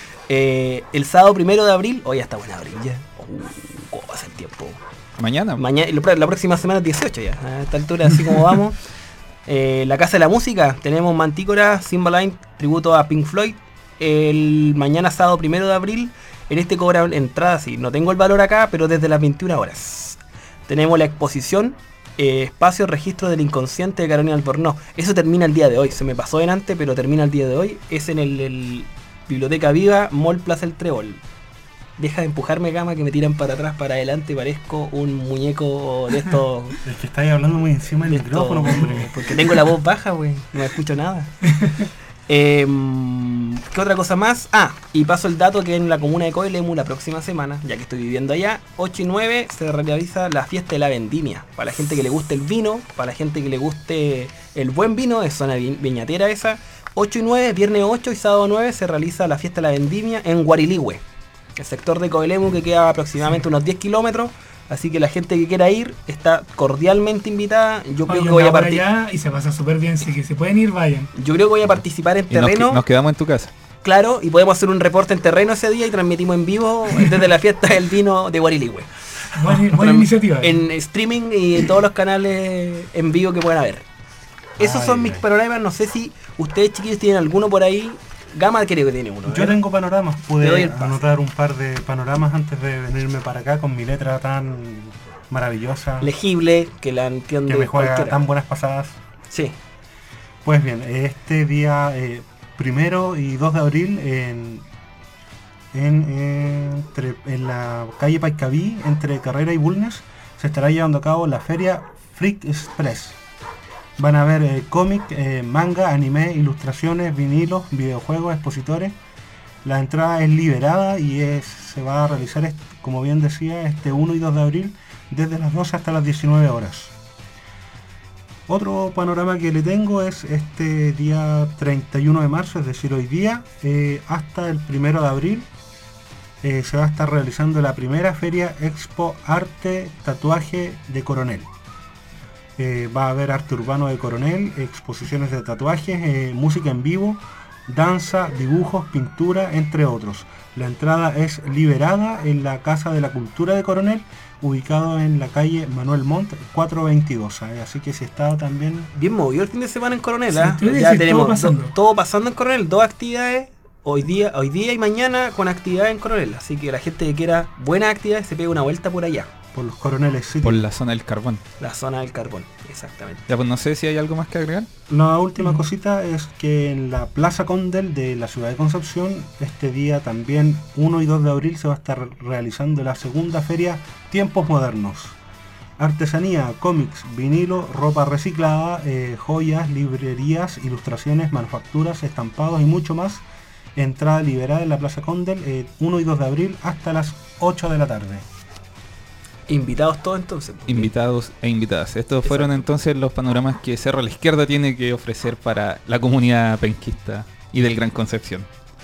El sábado 1 de abril, hoy hasta en abril ya. ¿Cómo pasa el tiempo? Mañana, la próxima semana es 18 ya, a esta altura, así como vamos. La Casa de la Música, tenemos Mantícora, Cymbaline, tributo a Pink Floyd. El mañana sábado 1 de abril, en este cobran entradas, sí, no tengo el valor acá, pero desde las 21 horas. Tenemos la exposición espacio registro del inconsciente de Carolina Albornoz. Eso termina el día de hoy, se me pasó delante, pero termina el día de hoy. Es en el Biblioteca Viva, Mall Plaza El Trébol. Deja de empujarme, Gama, que me tiran para atrás, para adelante, parezco un muñeco de estos... Es que estáis hablando muy encima del micrófono, hombre. Porque tengo la voz baja, güey, no escucho nada. ¿Qué otra cosa más? Y paso el dato que en la comuna de Coelemu la próxima semana, ya que estoy viviendo allá, 8 y 9 se realiza la fiesta de la vendimia. Para la gente que le guste el vino, para la gente que le guste el buen vino, es zona viñatera esa. 8 y 9, viernes 8 y sábado 9 se realiza la fiesta de la vendimia en Guariligüe, el sector de Coelemu, que queda aproximadamente unos 10 kilómetros. Así que la gente que quiera ir está cordialmente invitada. Yo creo que voy a participar. Y se pasa súper bien, así que si pueden ir, vayan. Yo creo que voy a participar en terreno. Nos quedamos en tu casa. Claro, y podemos hacer un reporte en terreno ese día y transmitimos en vivo desde la fiesta del vino de Guariligüe. Buena iniciativa. En streaming y en todos los canales en vivo que puedan haber. Esos son mis panoramas. No sé si ustedes, chiquillos, tienen alguno por ahí. Gama creo que tiene uno. Yo tengo panoramas. Pude anotar un par de panoramas antes de venirme para acá con mi letra tan maravillosa. Legible, que la entiende. Que me juega cualquiera. Tan buenas pasadas. Sí. Pues bien, este día 1 y 2 de abril en la calle Paiscaví, entre Carrera y Bulnes, se estará llevando a cabo la feria Freak Express. Van a haber cómic, manga, anime, ilustraciones, vinilos, videojuegos, expositores. La entrada es liberada y se va a realizar, como bien decía, este 1 y 2 de abril desde las 12 hasta las 19 horas. Otro panorama que le tengo es este día 31 de marzo, es decir, hoy día, hasta el 1 de abril, se va a estar realizando la primera feria Expo Arte Tatuaje de Coronel. Va a haber arte urbano de Coronel, exposiciones de tatuajes, música en vivo, danza, dibujos, pintura, entre otros. La entrada es liberada en la Casa de la Cultura de Coronel, ubicado en la calle Manuel Montt 422. Así que si está también... Bien movido el fin de semana en Coronel. Sí, ya tenemos todo pasando en Coronel, 2 actividades hoy día y mañana con actividades en Coronel. Así que la gente que quiera buenas actividades se pegue una vuelta por allá. Por los Coroneles City. Por la zona del carbón. La zona del carbón, exactamente. Ya, pues no sé si hay algo más que agregar. La última cosita es que en la Plaza Condel de la ciudad de Concepción, este día también 1 y 2 de abril se va a estar realizando la segunda feria Tiempos Modernos. Artesanía, cómics, vinilo, ropa reciclada, joyas, librerías, ilustraciones, manufacturas, estampados y mucho más. Entrada liberada en la Plaza Condel 1 y 2 de abril hasta las 8 de la tarde. Invitados todos entonces. Invitados e invitadas. Estos fueron entonces los panoramas que Cerro a la Izquierda tiene que ofrecer para la comunidad penquista y del Gran Concepción.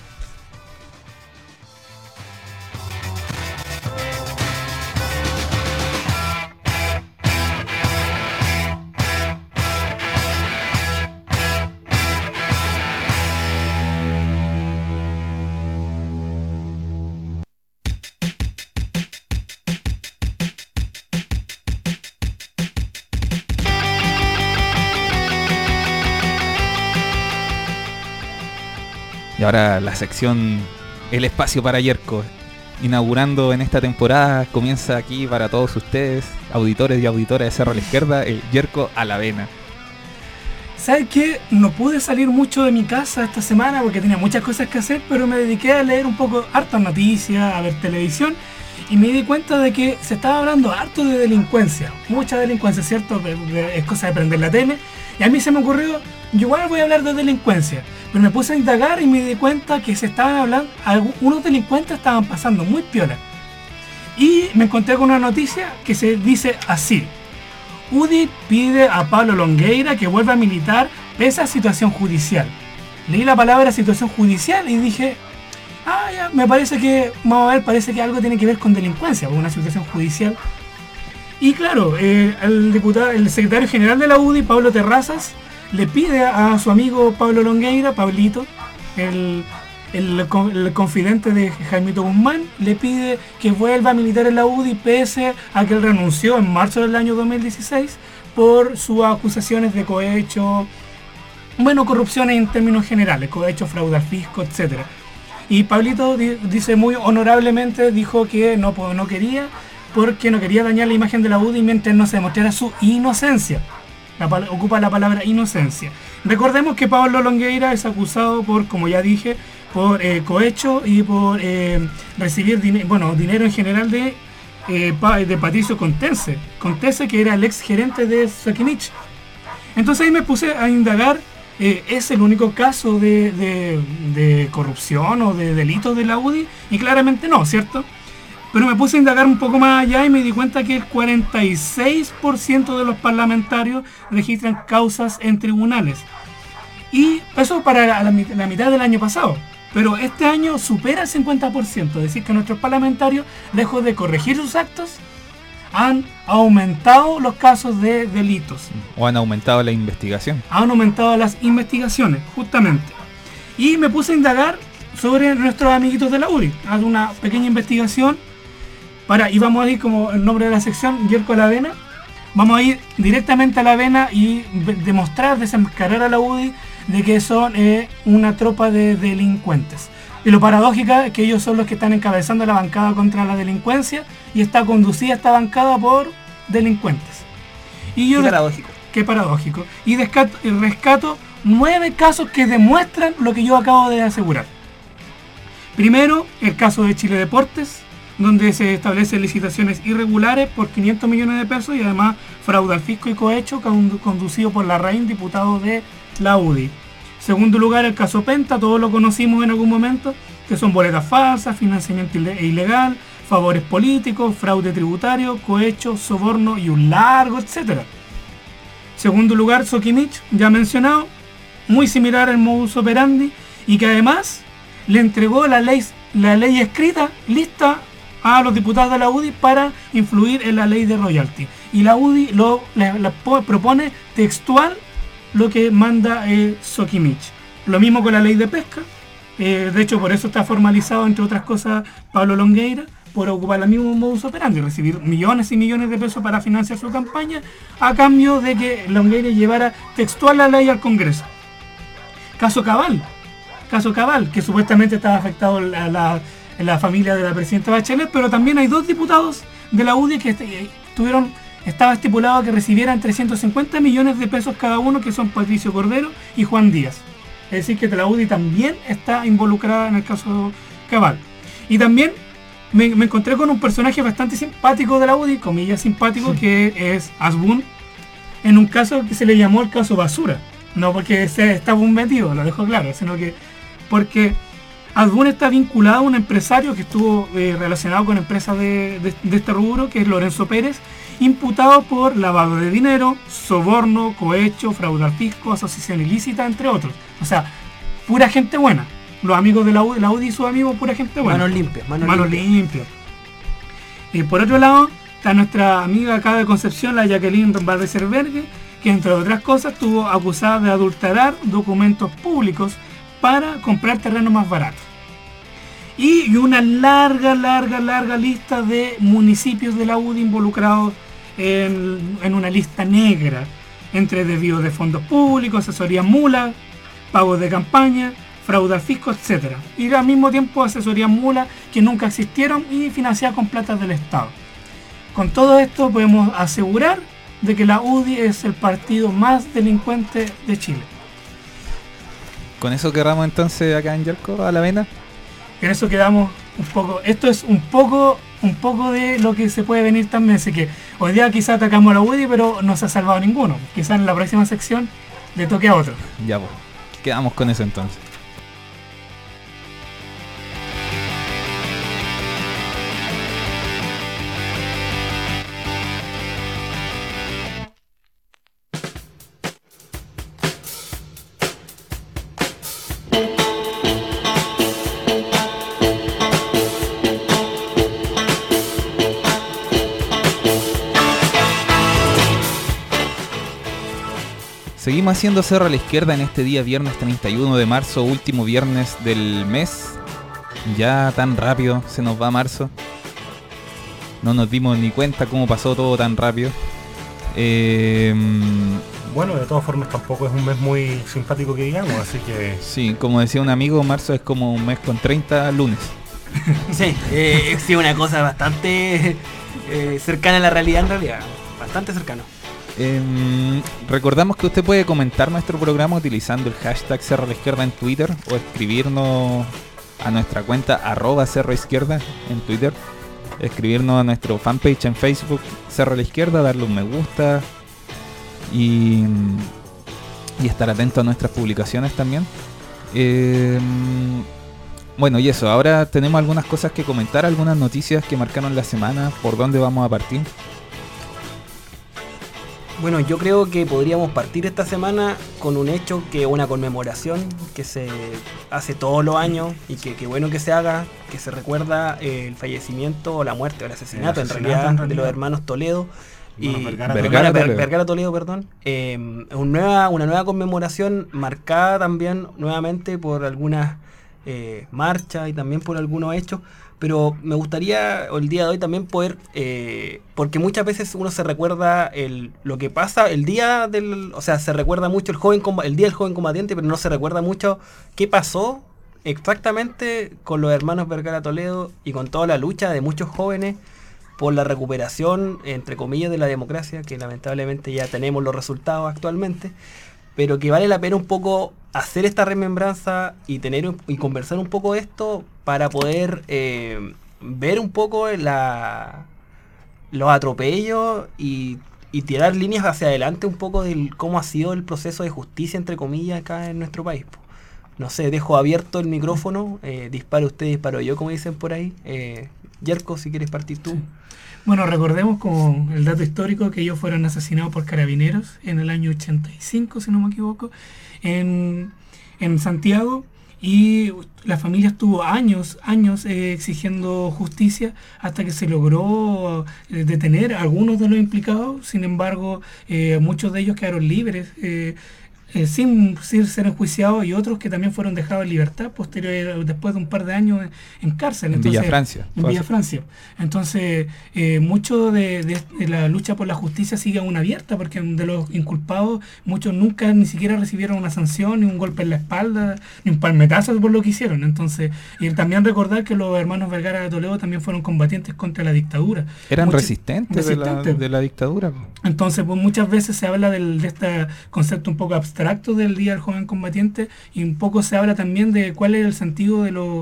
Y ahora la sección El Espacio para Yerko, inaugurando en esta temporada, comienza aquí para todos ustedes, auditores y auditoras de Cerro a la Izquierda, el Yerko a la Vena. ¿Sabes qué? No pude salir mucho de mi casa esta semana porque tenía muchas cosas que hacer, pero me dediqué a leer un poco hartas noticias, a ver televisión, y me di cuenta de que se estaba hablando harto de delincuencia, mucha delincuencia, ¿cierto? Es cosa de prender la tele, y a mí se me ocurrió, yo igual voy a hablar de delincuencia, pero me puse a indagar y me di cuenta que se estaban hablando, unos delincuentes estaban pasando muy piola. Y me encontré con una noticia que se dice así: UDI pide a Pablo Longueira que vuelva a militar pese a situación judicial. Leí la palabra situación judicial y dije, ya, me parece que, vamos a ver, parece que algo tiene que ver con delincuencia, con una situación judicial. Y claro, el secretario general de la UDI, Pablo Terrazas, le pide a su amigo Pablo Longueira, Pablito, el confidente de Jaimito Guzmán, le pide que vuelva a militar en la UDI pese a que él renunció en marzo del año 2016 por sus acusaciones de cohecho, corrupciones en términos generales, cohecho, fraude al fisco, etc. Y Pablito dice muy honorablemente, dijo que no quería, porque no quería dañar la imagen de la UDI mientras no se demostrara su inocencia. Ocupa la palabra inocencia. Recordemos que Pablo Longueira es acusado por, como ya dije, por cohecho y por recibir dinero en general de Patricio Contese, que era el ex gerente de Sokimich. Entonces ahí me puse a indagar, ¿es el único caso de corrupción o de delitos de la UDI? Y claramente no, ¿cierto? Pero me puse a indagar un poco más allá y me di cuenta que el 46% de los parlamentarios registran causas en tribunales. Y eso para la mitad del año pasado. Pero este año supera el 50%, es decir que nuestros parlamentarios, lejos de corregir sus actos, han aumentado los casos de delitos. O han aumentado la investigación. Han aumentado las investigaciones, justamente. Y me puse a indagar sobre nuestros amiguitos de la UDI. Hago una pequeña investigación y vamos a ir, como el nombre de la sección, Yerko a la Avena. Vamos a ir directamente a la Avena y desenmascarar a la UDI de que son una tropa de delincuentes. Y lo paradójica es que ellos son los que están encabezando la bancada contra la delincuencia y está conducida esta bancada por delincuentes. Qué paradójico. Y rescato 9 casos que demuestran lo que yo acabo de asegurar. Primero, el caso de Chile Deportes, donde se establecen licitaciones irregulares por 500 millones de pesos y además fraude al fisco y cohecho conducido por Larraín, diputado de la UDI. Segundo lugar, el caso Penta, todos lo conocimos en algún momento, que son boletas falsas, financiamiento ilegal, favores políticos, fraude tributario, cohecho, soborno y un largo etcétera. Segundo lugar, Sokimich, ya mencionado, muy similar al modus operandi y que además le entregó la ley escrita, lista a los diputados de la UDI para influir en la ley de royalty. Y la UDI propone textual lo que manda Sokimich. Lo mismo con la ley de pesca. De hecho, por eso está formalizado, entre otras cosas, Pablo Longueira, por ocupar el mismo modus operandi, recibir millones y millones de pesos para financiar su campaña, a cambio de que Longueira llevara textual la ley al Congreso. Caso Cabal, que supuestamente estaba afectado en la familia de la presidenta Bachelet, pero también hay 2 diputados de la UDI que estaba estipulado que recibieran 350 millones de pesos cada uno, que son Patricio Cordero y Juan Díaz. Es decir, que la UDI también está involucrada en el caso Cabal. Y también me encontré con un personaje bastante simpático de la UDI, comillas simpático, que es Asbun, en un caso que se le llamó el caso Basura. No porque estaba un metido, lo dejo claro, sino que porque Asbun está vinculado a un empresario que estuvo relacionado con empresas de este rubro, que es Lorenzo Pérez, imputado por lavado de dinero, soborno, cohecho, fraude al fisco, asociación ilícita, entre otros. O sea, pura gente buena. Los amigos de la UDI y sus amigos, pura gente buena. Manos limpias. Y por otro lado, está nuestra amiga acá de Concepción, la Jacqueline Valdeserbergue, que entre otras cosas estuvo acusada de adulterar documentos públicos para comprar terreno más barato. Y una larga lista de municipios de la UDI involucrados en una lista negra, entre desvíos de fondos públicos, asesoría mula, pagos de campaña, fraude al fisco, etc. Y al mismo tiempo asesoría mula que nunca existieron y financiadas con plata del Estado. Con todo esto podemos asegurar de que la UDI es el partido más delincuente de Chile. ¿Con eso quedamos entonces acá en Yerko a la Avena? En eso quedamos un poco. Esto es un poco de lo que se puede venir también. Así que hoy día quizá atacamos a la UDI, pero no se ha salvado ninguno. Quizá en la próxima sección le toque a otro. Ya, pues. Quedamos con eso entonces. Seguimos haciendo Cerro a la Izquierda en este día viernes 31 de marzo, último viernes del mes. Ya tan rápido se nos va marzo. No nos dimos ni cuenta cómo pasó todo tan rápido. Bueno, de todas formas tampoco es un mes muy simpático que digamos, así que... Sí, como decía un amigo, marzo es como un mes con 30 lunes. Sí, una cosa bastante cercana a la realidad en realidad, bastante cercano. Recordamos que usted puede comentar nuestro programa utilizando el hashtag Cerro a la Izquierda en Twitter o escribirnos a nuestra cuenta @cerroizquierda en Twitter, escribirnos a nuestro fanpage en Facebook Cerro a la Izquierda, darle un me gusta y estar atento a nuestras publicaciones también. Bueno, y eso, ahora tenemos algunas cosas que comentar, algunas noticias que marcaron la semana. ¿Por dónde vamos a partir? Bueno, yo creo que podríamos partir esta semana con un hecho, que una conmemoración que se hace todos los años y que bueno que se haga, que se recuerda el fallecimiento o la muerte o el asesinato en realidad de los hermanos Toledo y Vergara Toledo, perdón. Una nueva conmemoración marcada también nuevamente por algunas marchas y también por algunos hechos. Pero me gustaría el día de hoy también poder, porque muchas veces uno se recuerda lo que pasa el día se recuerda mucho el día del joven combatiente, pero no se recuerda mucho qué pasó exactamente con los hermanos Vergara Toledo y con toda la lucha de muchos jóvenes por la recuperación, entre comillas, de la democracia, que lamentablemente ya tenemos los resultados actualmente, pero que vale la pena un poco hacer esta remembranza y conversar un poco de esto para poder ver un poco los atropellos y tirar líneas hacia adelante un poco de cómo ha sido el proceso de justicia, entre comillas, acá en nuestro país. No sé, dejo abierto el micrófono, dispara usted, disparo yo, como dicen por ahí. Yerko, si quieres partir tú. Sí. Bueno, recordemos como el dato histórico que ellos fueron asesinados por carabineros en el año 85, si no me equivoco, en Santiago, y la familia estuvo años exigiendo justicia hasta que se logró detener a algunos de los implicados. Sin embargo, muchos de ellos quedaron libres sin ser enjuiciados, y otros que también fueron dejados en libertad después de un par de años en cárcel. Entonces, en Villa Francia. Entonces, mucho de la lucha por la justicia sigue aún abierta, porque de los inculpados, muchos nunca ni siquiera recibieron una sanción, ni un golpe en la espalda, ni un palmetazo por lo que hicieron. Entonces, y también recordar que los hermanos Vergara de Toledo también fueron combatientes contra la dictadura. Eran resistentes de la dictadura. Entonces, pues muchas veces se habla de este concepto un poco abstracto del Día del Joven Combatiente, y un poco se habla también de cuál es el sentido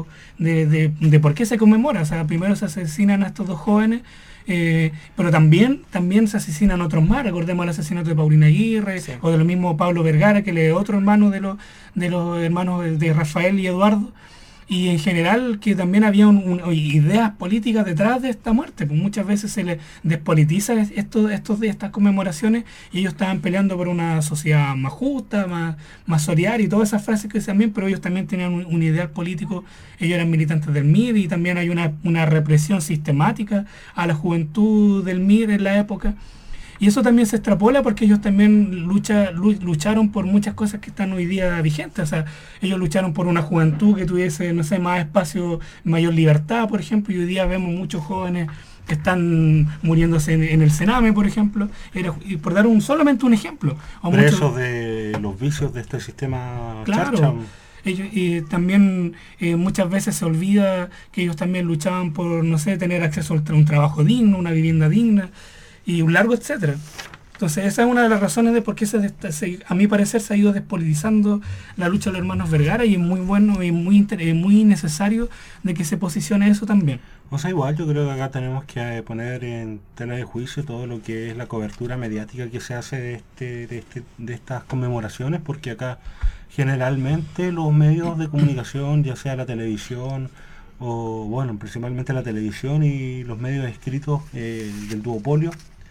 de por qué se conmemora. O sea, primero se asesinan a estos dos jóvenes, pero también se asesinan otros más. Recordemos el asesinato de Paulina Aguirre, sí, o de lo mismo Pablo Vergara, que es otro hermano de los hermanos de Rafael y Eduardo. Y en general que también había ideas políticas detrás de esta muerte, pues muchas veces se les despolitiza estas conmemoraciones, y ellos estaban peleando por una sociedad más justa, más solidaria y todas esas frases que también, pero ellos también tenían un ideal político. Ellos eran militantes del MIR, y también hay una represión sistemática a la juventud del MIR en la época. Y eso también se extrapola porque ellos también lucharon por muchas cosas que están hoy día vigentes. O sea, ellos lucharon por una juventud que tuviese, no sé, más espacio, mayor libertad, por ejemplo, y hoy día vemos muchos jóvenes que están muriéndose en el Sename, por ejemplo, y por dar solamente un ejemplo. Presos de los vicios de este sistema. Claro. Ellos, y también muchas veces se olvida que ellos también luchaban por, no sé, tener acceso a un trabajo digno, una vivienda digna, y un largo etcétera. Entonces esa es una de las razones de por qué a mi parecer se ha ido despolitizando la lucha de los hermanos Vergara, y es muy bueno y muy necesario de que se posicione eso también. O sea, igual yo creo que acá tenemos que poner en tela de juicio todo lo que es la cobertura mediática que se hace de estas conmemoraciones, porque acá generalmente los medios de comunicación, ya sea la televisión, o bueno, principalmente la televisión y los medios escritos del duopolio,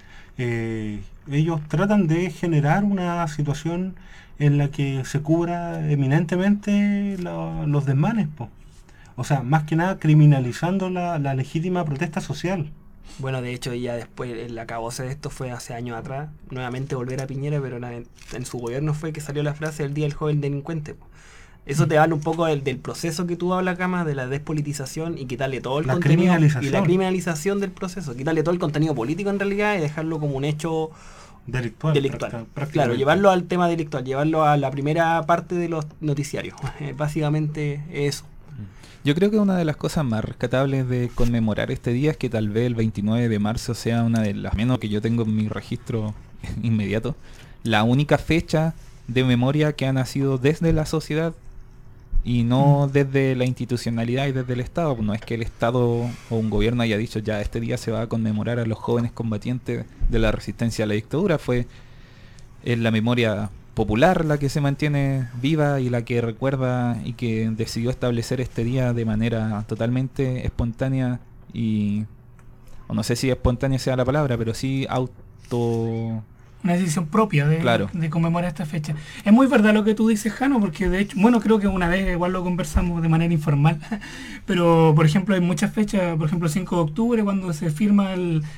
ellos tratan de generar una situación en la que se cubra eminentemente los desmanes, po. O sea, más que nada criminalizando la legítima protesta social. Bueno, de hecho ya después el acabose de esto fue hace años atrás, nuevamente volver a Piñera, pero en su gobierno fue que salió la frase del Día del Joven Delincuente, po. Eso te habla un poco del proceso que tú hablas acá, más de la despolitización, y quitarle todo el contenido y la criminalización del proceso, quitarle todo el contenido político en realidad y dejarlo como un hecho delictual. Claro, llevarlo al tema delictual, llevarlo a la primera parte de los noticiarios. Básicamente eso. Yo creo que una de las cosas más rescatables de conmemorar este día es que tal vez el 29 de marzo sea una de las, menos que yo tengo en mi registro inmediato, la única fecha de memoria que ha nacido desde la sociedad y no desde la institucionalidad y desde el Estado. No es que el Estado o un gobierno haya dicho ya este día se va a conmemorar a los jóvenes combatientes de la resistencia a la dictadura. Fue la memoria popular la que se mantiene viva y la que recuerda y que decidió establecer este día de manera totalmente espontánea y, o no sé si espontánea sea la palabra, pero sí una decisión propia claro, de conmemorar esta fecha. Es muy verdad lo que tú dices, Jano, porque de hecho, bueno, creo que una vez igual lo conversamos de manera informal, pero por ejemplo hay muchas fechas, por ejemplo el 5 de octubre cuando se firma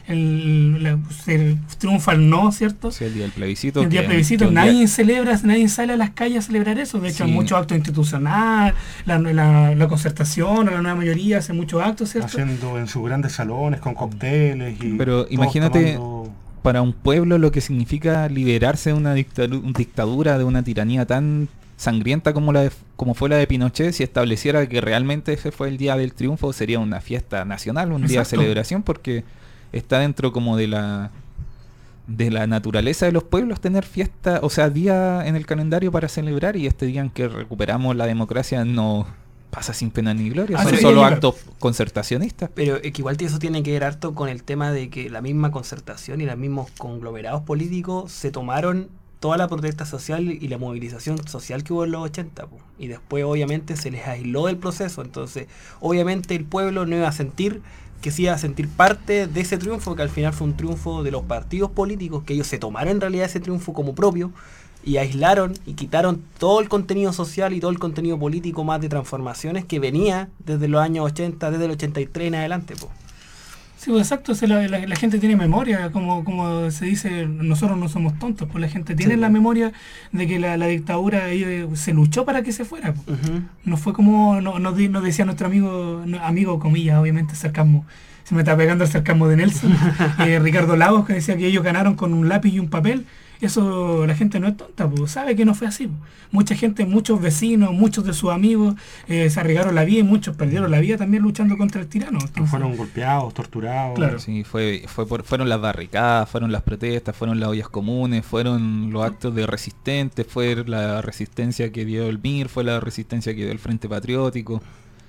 se triunfa el no, ¿cierto? Sí, el día del plebiscito. El día del plebiscito, nadie sale a las calles a celebrar eso, de hecho hay muchos actos institucionales, la concertación o la nueva mayoría hace muchos actos, ¿cierto? Haciendo en sus grandes salones con cócteles y... Pero imagínate... Para un pueblo lo que significa liberarse de una dictadura, de una tiranía tan sangrienta como fue la de Pinochet, si estableciera que realmente ese fue el día del triunfo, sería una fiesta nacional, un día de celebración, porque está dentro como de la naturaleza de los pueblos tener fiesta, o sea, día en el calendario para celebrar, y este día en que recuperamos la democracia no pasa sin pena ni gloria, son solo actos concertacionistas. Pero es que igual eso tiene que ver harto con el tema de que la misma concertación y los mismos conglomerados políticos se tomaron toda la protesta social y la movilización social que hubo en los 80, y después obviamente se les aisló del proceso, entonces obviamente el pueblo no iba a sentir que se iba a sentir parte de ese triunfo, que al final fue un triunfo de los partidos políticos, que ellos se tomaron en realidad ese triunfo como propio, y aislaron y quitaron todo el contenido social y todo el contenido político más de transformaciones que venía desde los años 80, desde el 83 en adelante. Sí, pues exacto, la gente tiene memoria, como se dice, nosotros no somos tontos, pues la gente tiene la memoria de que la dictadura se luchó para que se fuera. No fue como nos decía nuestro amigo comillas, obviamente sarcasmo, se me está pegando el sarcasmo de Nelson, Ricardo Lagos, que decía que ellos ganaron con un lápiz y un papel. Eso la gente no es tonta, pues sabe que no fue así. Mucha gente, muchos vecinos, muchos de sus amigos se arriesgaron la vida y muchos perdieron la vida también luchando contra el tirano. Entonces, fueron golpeados, torturados. Claro. Sí, fueron las barricadas, fueron las protestas, fueron las ollas comunes, fueron los actos de resistentes, fue la resistencia que dio el MIR, fue la resistencia que dio el Frente Patriótico.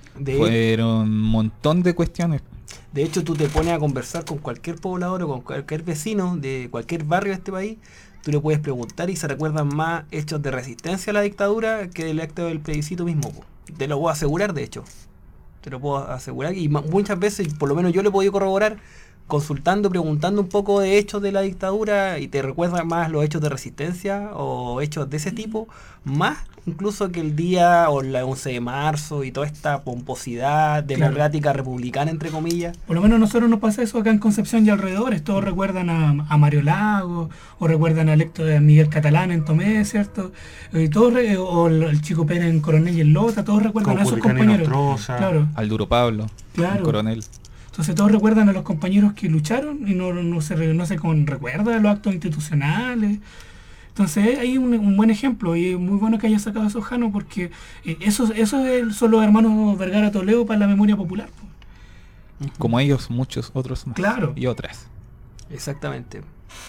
Fueron un montón de cuestiones. De hecho, tú te pones a conversar con cualquier poblador o con cualquier vecino de cualquier barrio de este país, tú le puedes preguntar y se recuerdan más hechos de resistencia a la dictadura que del acto del plebiscito mismo. Te lo puedo asegurar, de hecho. Te lo puedo asegurar, y muchas veces, por lo menos yo le he podido corroborar, consultando, preguntando un poco de hechos de la dictadura, y te recuerdan más los hechos de resistencia o hechos de ese tipo, más incluso que el día o la 11 de marzo y toda esta pomposidad democrática, republicana, entre comillas. Por lo menos a nosotros nos pasa eso acá en Concepción y alrededores. Todos recuerdan a Mario Lago, o recuerdan al Héctor de Miguel Catalán en Tomé, ¿cierto? Y todos, o el Chico Pérez en Coronel y en Lota, todos recuerdan a esos compañeros. Claro. Al Duro Pablo, en Coronel. Entonces todos recuerdan a los compañeros que lucharon y no se recuerda los actos institucionales. Entonces hay un buen ejemplo, y es muy bueno que haya sacado eso, Jano, porque esos son los hermanos Vergara Toledo para la memoria popular. Como ellos, muchos otros más. Claro. Y otras. Exactamente.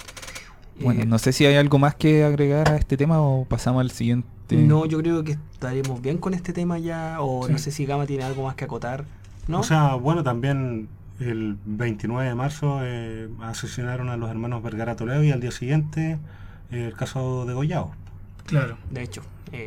Bueno, no sé si hay algo más que agregar a este tema o pasamos al siguiente. No, yo creo que estaremos bien con este tema ya, o sí. No sé si Gama tiene algo más que acotar, ¿no? O sea, bueno, también el 29 de marzo asesinaron a los hermanos Vergara Toledo, y al día siguiente el caso de Goyao. Claro. De hecho,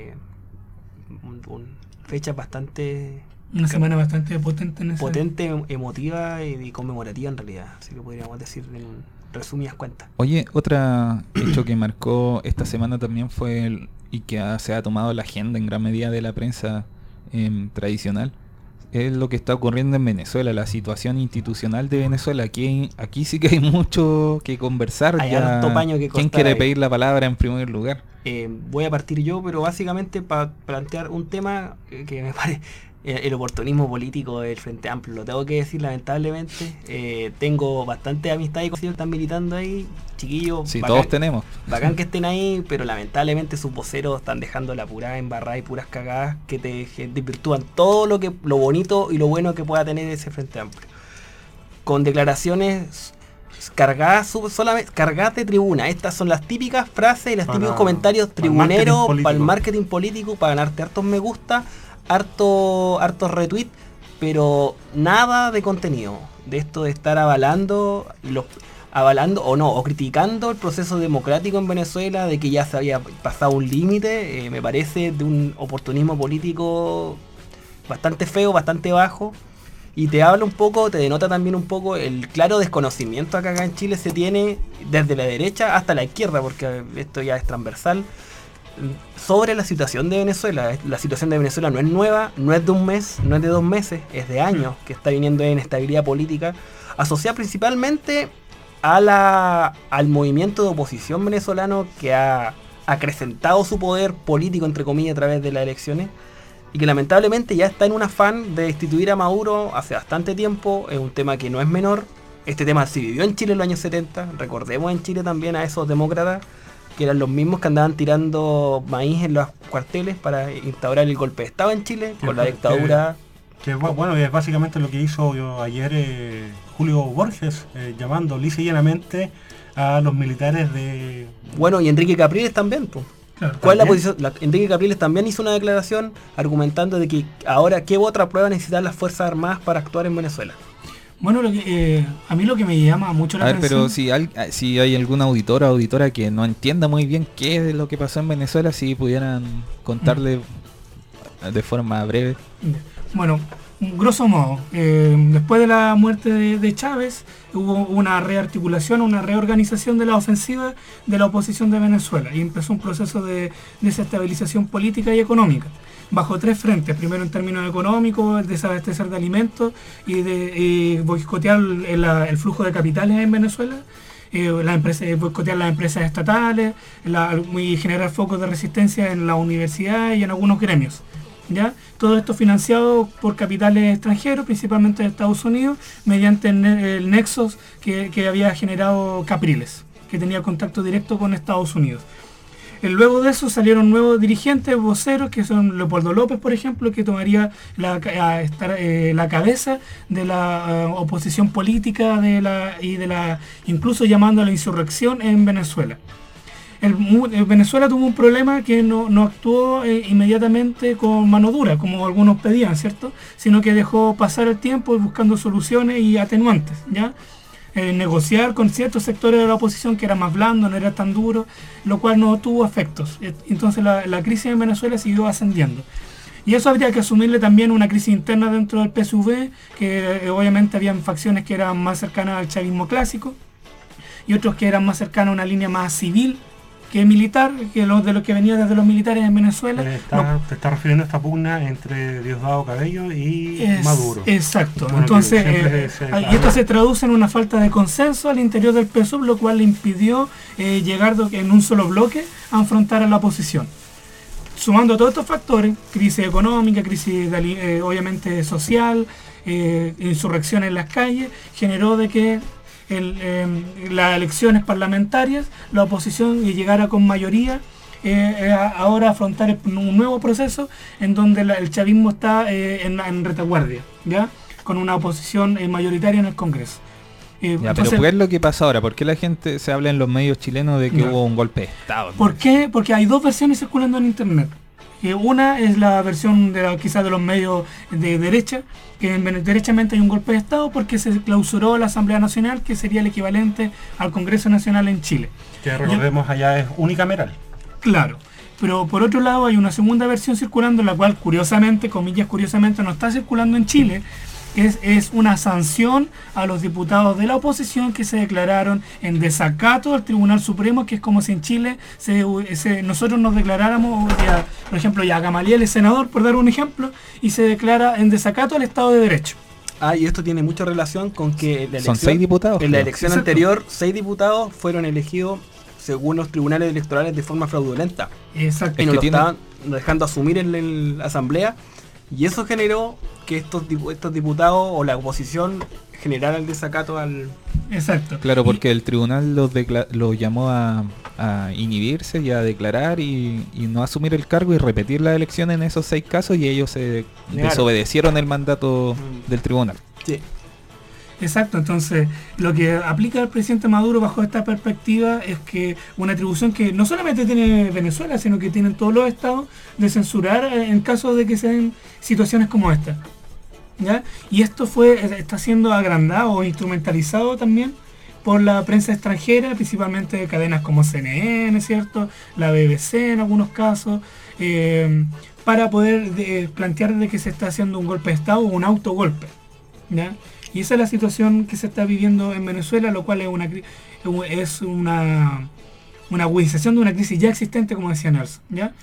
fecha bastante... Una semana bastante potente en ese... Potente, emotiva y conmemorativa en realidad. Así que podríamos decir en resumidas cuentas. Oye, otro hecho que marcó esta semana también fue y que se ha tomado la agenda en gran medida de la prensa tradicional, es lo que está ocurriendo en Venezuela, la situación institucional de Venezuela. Aquí sí que hay mucho que conversar. Hay harto paño que ¿Quién quiere pedir la palabra en primer lugar? Voy a partir yo, pero básicamente para plantear un tema que me parece el oportunismo político del Frente Amplio. Lo tengo que decir lamentablemente. Tengo bastante amistad y conocidos que están militando ahí, chiquillos. Sí, bacán, todos tenemos. Bacán que estén ahí, pero lamentablemente sus voceros están dejando la pura embarrada y puras cagadas que desvirtúan todo lo bonito y lo bueno que pueda tener ese Frente Amplio. Con declaraciones cargadas de tribuna. Estas son las típicas frases y los típicos comentarios tribuneros para el marketing político, para ganarte hartos me gusta, hartos retweets, pero nada de contenido. De esto de estar avalando o criticando el proceso democrático en Venezuela, de que ya se había pasado un límite, me parece de un oportunismo político bastante feo, bastante bajo. Y te denota también un poco el claro desconocimiento acá en Chile se tiene desde la derecha hasta la izquierda, porque esto ya es transversal, sobre la situación de Venezuela. La situación de Venezuela no es nueva, no es de un mes, no es de 2 meses, es de años que está viniendo de inestabilidad política, asociada principalmente al movimiento de oposición venezolano que ha acrecentado su poder político, entre comillas, a través de las elecciones, y que lamentablemente ya está en un afán de destituir a Maduro hace bastante tiempo. Es un tema que no es menor. Este tema se vivió en Chile en los años 70. Recordemos en Chile también a esos demócratas que eran los mismos que andaban tirando maíz en los cuarteles para instaurar el golpe de Estado en Chile con la dictadura. Bueno, es básicamente lo que hizo ayer Julio Borges, llamando lisa y llanamente a los militares de... Bueno, y Enrique Capriles también, pues. Claro, ¿Cuál es la posición? Enrique Capriles también hizo una declaración argumentando de que ahora, ¿qué otra prueba necesitan las Fuerzas Armadas para actuar en Venezuela? Bueno, a mí lo que me llama mucho la atención... Pero si hay algún auditor o auditora que no entienda muy bien qué es lo que pasó en Venezuela, si pudieran contarle de forma breve. Bueno, grosso modo, después de la muerte de Chávez, hubo una rearticulación, una reorganización de la ofensiva de la oposición de Venezuela y empezó un proceso de desestabilización política y económica bajo 3 frentes. Primero, en términos económicos, el desabastecer de alimentos y boicotear el flujo de capitales en Venezuela, boicotear las empresas estatales y generar focos de resistencia en la universidad y en algunos gremios. ¿Ya? Todo esto financiado por capitales extranjeros, principalmente de Estados Unidos, mediante el nexos que había generado Capriles, que tenía contacto directo con Estados Unidos. Luego de eso salieron nuevos dirigentes, voceros, que son Leopoldo López, por ejemplo, que tomaría la cabeza de la oposición política incluso llamando a la insurrección en Venezuela. Venezuela tuvo un problema que no actuó inmediatamente con mano dura, como algunos pedían, ¿cierto? Sino que dejó pasar el tiempo buscando soluciones y atenuantes, ¿ya? Negociar con ciertos sectores de la oposición que era más blando, no era tan duro, lo cual no tuvo efectos. Entonces la crisis en Venezuela siguió ascendiendo. Y eso habría que asumirle también una crisis interna dentro del PSUV, que obviamente habían facciones que eran más cercanas al chavismo clásico y otros que eran más cercanos a una línea más civil que militar, de lo que venía desde los militares en Venezuela. Te estás refiriendo a esta pugna entre Diosdado Cabello y Maduro. Exacto. Bueno, entonces, y esto se traduce en una falta de consenso al interior del PSUV, lo cual le impidió llegar en un solo bloque a enfrentar a la oposición. Sumando todos estos factores, crisis económica, crisis obviamente social, insurrección en las calles, generó de que las elecciones parlamentarias, la oposición llegara con mayoría ahora a afrontar un nuevo proceso en donde el chavismo está en retaguardia, ¿ya? Con una oposición mayoritaria en el Congreso. Entonces, pero ¿qué es lo que pasa ahora? ¿Por qué la gente se habla en los medios chilenos de que hubo un golpe de Estado? ¿Por qué? Porque hay 2 versiones circulando en internet. Una es la versión quizás de los medios de derecha, que derechamente hay un golpe de Estado porque se clausuró la Asamblea Nacional, que sería el equivalente al Congreso Nacional en Chile. Que recordemos allá es unicameral. Claro, pero por otro lado hay una segunda versión circulando, la cual curiosamente, comillas curiosamente, no está circulando en Chile. Es una sanción a los diputados de la oposición que se declararon en desacato al Tribunal Supremo, que es como si en Chile nosotros nos declaráramos, por ejemplo, ya Gamaliel es senador, por dar un ejemplo, y se declara en desacato al Estado de Derecho. Y esto tiene mucha relación con que son 6 diputados. En la elección anterior, 6 diputados fueron elegidos según los tribunales electorales, de forma fraudulenta. Exacto. Y no que lo tiene- estaban dejando asumir en la asamblea, y eso generó que estos diputados o la oposición generaran el desacato al... Exacto. Claro, porque el tribunal los llamó a inhibirse y a declarar y no asumir el cargo y repetir la elección en esos 6 casos, y ellos se Negaron. desobedecieron el mandato del tribunal. Sí. Exacto, entonces lo que aplica el presidente Maduro bajo esta perspectiva es que una atribución que no solamente tiene Venezuela, sino que tienen todos los estados, de censurar en caso de que se den situaciones como esta. ¿Ya? Y esto está siendo agrandado o instrumentalizado también por la prensa extranjera, principalmente cadenas como CNN, ¿cierto? La BBC en algunos casos, para poder plantear de que se está haciendo un golpe de Estado o un autogolpe. ¿Ya? Y esa es la situación que se está viviendo en Venezuela, lo cual es una agudización de una crisis ya existente, como decía Nelson, ¿ya?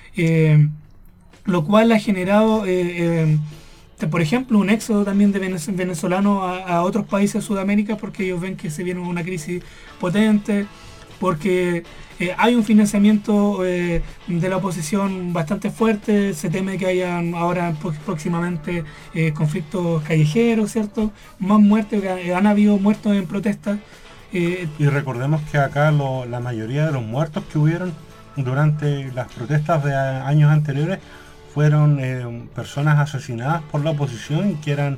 Lo cual ha generado, por ejemplo, un éxodo también de venezolanos a otros países de Sudamérica, porque ellos ven que se viene una crisis potente, porque hay un financiamiento de la oposición bastante fuerte, se teme que hayan ahora próximamente conflictos callejeros, ¿cierto? Más muertes, han habido muertos en protestas. Y recordemos que acá la mayoría de los muertos que hubieron durante las protestas de años anteriores fueron personas asesinadas por la oposición, que eran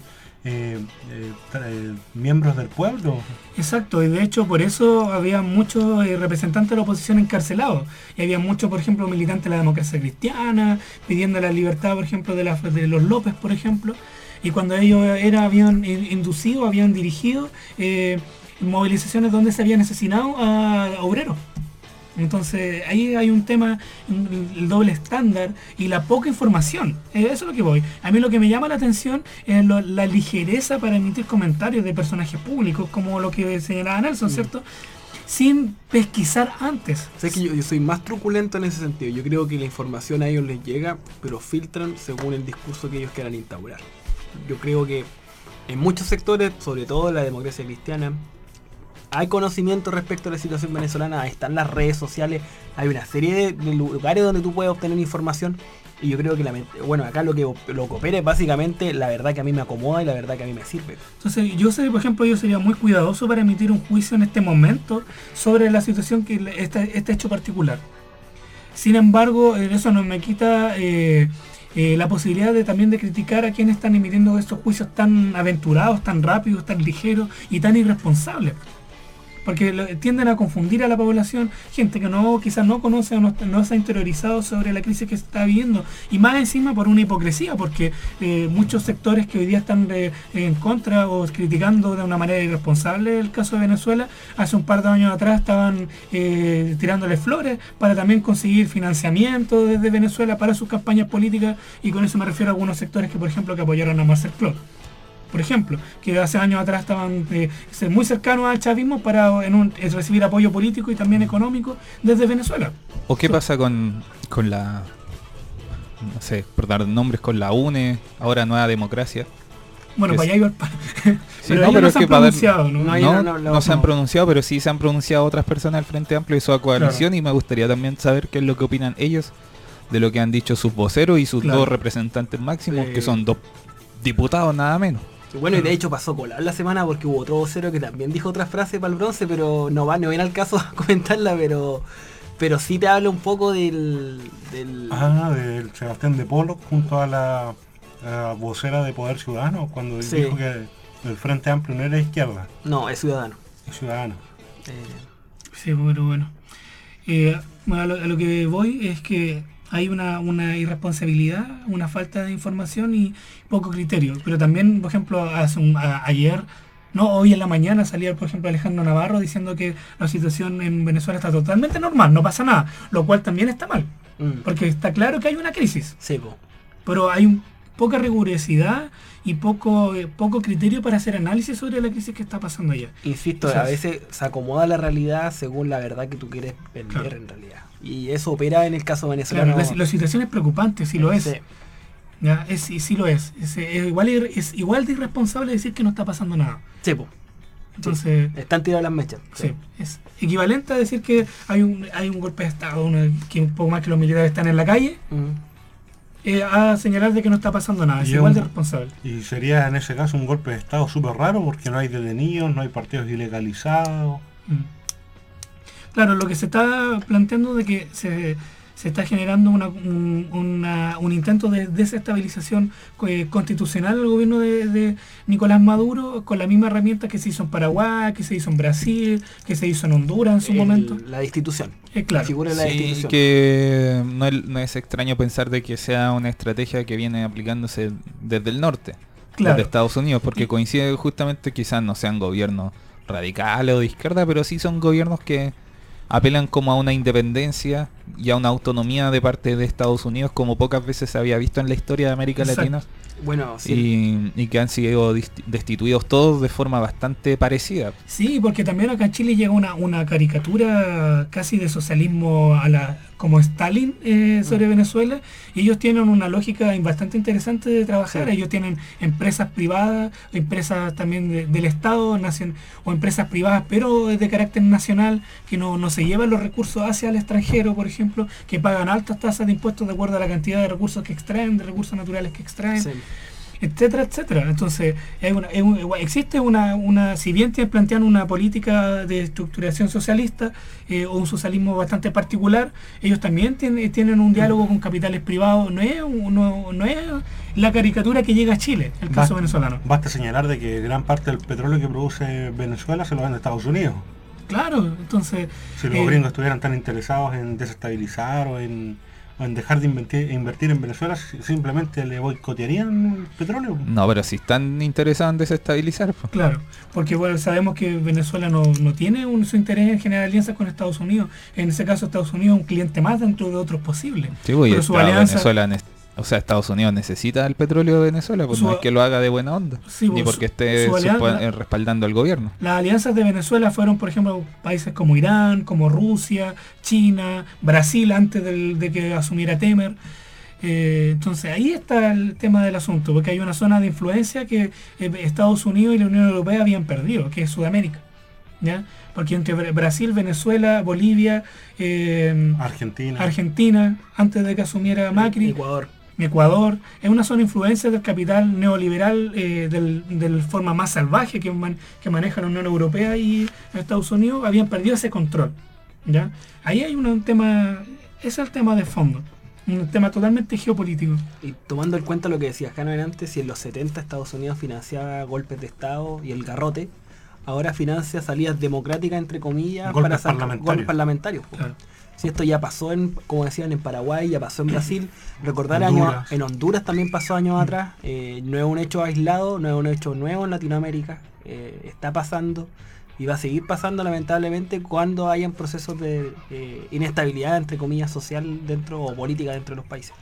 miembros del pueblo. Exacto, y de hecho por eso había muchos representantes de la oposición encarcelados, y había muchos, por ejemplo, militantes de la democracia cristiana pidiendo la libertad, por ejemplo, de los López, por ejemplo, y cuando ellos habían inducido, habían dirigido movilizaciones donde se habían asesinado a obreros. Entonces ahí hay un tema, el doble estándar y la poca información. Eso es lo que voy. A mí lo que me llama la atención es la ligereza para emitir comentarios de personajes públicos, como lo que señalaba Nelson, ¿cierto? Sin pesquisar antes. Sé que yo soy más truculento en ese sentido. Yo creo que la información a ellos les llega, pero filtran según el discurso que ellos quieran instaurar. Yo creo que en muchos sectores, sobre todo en la democracia cristiana, hay conocimiento respecto a la situación venezolana, ahí están las redes sociales, hay una serie de lugares donde tú puedes obtener información, y yo creo que acá lo que opera es básicamente la verdad que a mí me acomoda y la verdad que a mí me sirve. Entonces por ejemplo, yo sería muy cuidadoso para emitir un juicio en este momento sobre la situación que este hecho particular. Sin embargo, eso no me quita la posibilidad también de criticar a quienes están emitiendo estos juicios tan aventurados, tan rápidos, tan ligeros y tan irresponsables. Porque tienden a confundir a la población, gente que quizás no conoce o no se ha interiorizado sobre la crisis que se está viviendo, y más encima por una hipocresía, porque muchos sectores que hoy día están en contra o criticando de una manera irresponsable el caso de Venezuela, hace un par de años atrás estaban tirándole flores para también conseguir financiamiento desde Venezuela para sus campañas políticas, y con eso me refiero a algunos sectores que, por ejemplo, que apoyaron a Marcel Clot, por ejemplo, que hace años atrás estaban muy cercanos al chavismo para recibir apoyo político y también económico desde Venezuela. ¿O qué pasa con la, no sé, por dar nombres, con la UNE, ahora Nueva Democracia? Bueno, para allá iba Sí, pero ellos no se han pronunciado, ¿no? No se han pronunciado, pero sí se han pronunciado otras personas del Frente Amplio y su coalición, claro. Y me gustaría también saber qué es lo que opinan ellos de lo que han dicho sus voceros y sus dos representantes máximos, que son 2 diputados nada menos. Bueno, y de hecho pasó colar la semana porque hubo otro vocero que también dijo otras frases para el bronce, pero no viene al caso a comentarla, pero sí te habla un poco del Sebastián de Polo junto a la vocera de Poder Ciudadano, cuando dijo que el Frente Amplio no era izquierda. No, es Ciudadano. Es Ciudadano. Sí, pero bueno. A lo que voy es que hay una irresponsabilidad, una falta de información y poco criterio. Pero también, por ejemplo, hoy en la mañana salía, por ejemplo, Alejandro Navarro diciendo que la situación en Venezuela está totalmente normal, no pasa nada, lo cual también está mal, porque está claro que hay una crisis. Sí, pero hay poca rigurosidad y poco criterio para hacer análisis sobre la crisis que está pasando allá. Insisto, a veces se acomoda la realidad según la verdad que tú quieres vender, en realidad. Y eso opera en el caso venezolano. Claro, la situación es preocupante, sí lo es. Sí. ¿Ya? Sí lo es. Es igual de irresponsable decir que no está pasando nada. Sí, Entonces, están tiradas las mechas. sí, es equivalente a decir que hay un golpe de Estado, que un poco más que los militares están en la calle, a señalar de que no está pasando nada, es Y igual un- de responsable. Y sería en ese caso un golpe de Estado súper raro porque no hay detenidos, no hay partidos ilegalizados. Claro, lo que se está planteando de que se está generando un intento de desestabilización constitucional al gobierno de Nicolás Maduro con la misma herramienta que se hizo en Paraguay, que se hizo en Brasil, que se hizo en Honduras en su momento. La destitución. La Claro. figura de la Sí, destitución. que no es extraño pensar de que sea una estrategia que viene aplicándose desde el norte, Claro. desde Estados Unidos, porque coincide justamente, quizás no sean gobiernos radicales o de izquierda, pero sí son gobiernos que apelan como a una independencia y a una autonomía de parte de Estados Unidos como pocas veces se había visto en la historia de América Exacto. Latina, Bueno, sí. y que han sido destituidos todos de forma bastante parecida. Sí, porque también acá en Chile llega una caricatura casi de socialismo como Stalin sobre Venezuela, y ellos tienen una lógica bastante interesante de trabajar. Sí. Ellos tienen empresas privadas, empresas también del Estado, o empresas privadas pero de carácter nacional, que no se llevan los recursos hacia el extranjero, por ejemplo, que pagan altas tasas de impuestos de acuerdo a la cantidad de recursos que extraen, de recursos naturales que extraen. Sí. Etcétera, etcétera. Entonces, existe si bien plantean una política de estructuración socialista o un socialismo bastante particular, ellos también tienen un diálogo con capitales privados. No es la caricatura que llega a Chile, el caso venezolano. Basta señalar de que gran parte del petróleo que produce Venezuela se lo vende a Estados Unidos. Claro, entonces... Si los gringos estuvieran tan interesados en desestabilizar o en dejar de invertir en Venezuela, simplemente le boicotearían el petróleo. No, pero si están interesados en desestabilizar, pues. Claro, porque bueno, sabemos que Venezuela no tiene su interés en generar alianzas con Estados Unidos. En ese caso, Estados Unidos es un cliente más dentro de otros posibles. Sí, pues, y Pero su está alianza... Venezuela, Estados Unidos necesita el petróleo de Venezuela, pues Su- no es que lo haga de buena onda, Sí, ni pues, porque esté su alianza- respaldando al gobierno. Las alianzas de Venezuela fueron, por ejemplo, países como Irán, como Rusia, China, Brasil antes de que asumiera Temer. Entonces ahí está el tema del asunto, porque hay una zona de influencia que Estados Unidos y la Unión Europea habían perdido, que es Sudamérica. ¿Ya? Porque entre Brasil, Venezuela, Bolivia, Argentina, antes de que asumiera Macri, Ecuador, es una zona de influencia del capital neoliberal de forma más salvaje que maneja la Unión Europea y Estados Unidos, habían perdido ese control. ¿Ya? Ahí hay un tema, ese es el tema de fondo, un tema totalmente geopolítico. Y tomando en cuenta lo que decías Jano antes, si en los 70 Estados Unidos financiaba golpes de Estado y el garrote, ahora financia salidas democráticas, entre comillas, Golpes para sacar parlamentarios. golpes parlamentarios. Po. Claro. Si esto ya pasó como decían, en Paraguay, ya pasó en Brasil, recordar Honduras. en Honduras también pasó años atrás, no es un hecho aislado, no es un hecho nuevo en Latinoamérica, está pasando y va a seguir pasando lamentablemente cuando hayan procesos de inestabilidad, entre comillas, social dentro o política dentro de los países.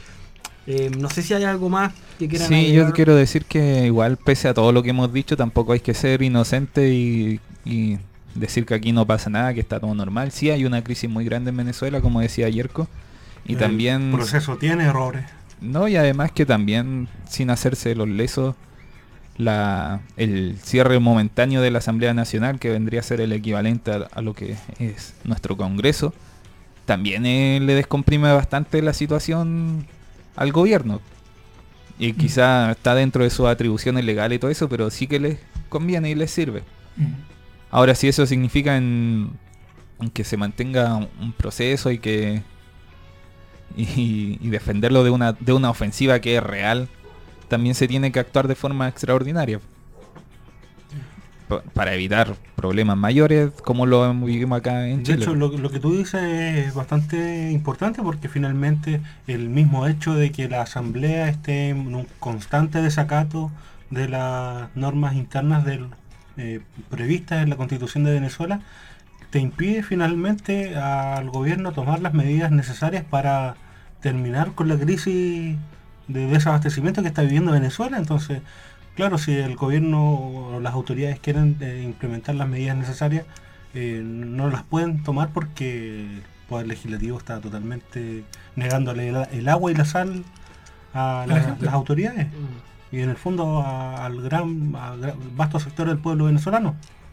No sé si hay algo más que quieran Sí, agregar. yo quiero decir que igual, pese a todo lo que hemos dicho, tampoco hay que ser inocente y decir que aquí no pasa nada, que está todo normal. Sí hay una crisis muy grande en Venezuela, como decía Yerko, y también... El proceso tiene errores. No, y además que también, sin hacerse los lesos, el cierre momentáneo de la Asamblea Nacional, que vendría a ser el equivalente a lo que es nuestro Congreso, también le descomprime bastante la situación al gobierno. Y quizá está dentro de sus atribuciones legales y todo eso, pero sí que les conviene y les sirve. Ahora, si eso significa en que se mantenga un proceso y defenderlo de una ofensiva que es real, también se tiene que actuar de forma extraordinaria para evitar problemas mayores como lo vivimos acá en Chile. De hecho, lo que tú dices es bastante importante porque finalmente el mismo hecho de que la Asamblea esté en un constante desacato de las normas internas previstas en la Constitución de Venezuela te impide finalmente al gobierno tomar las medidas necesarias para terminar con la crisis de desabastecimiento que está viviendo Venezuela. Entonces, claro, si el gobierno o las autoridades quieren implementar las medidas necesarias, no las pueden tomar porque el Poder Legislativo está totalmente negándole el agua y la sal a las autoridades y en el fondo al vasto sector del pueblo venezolano.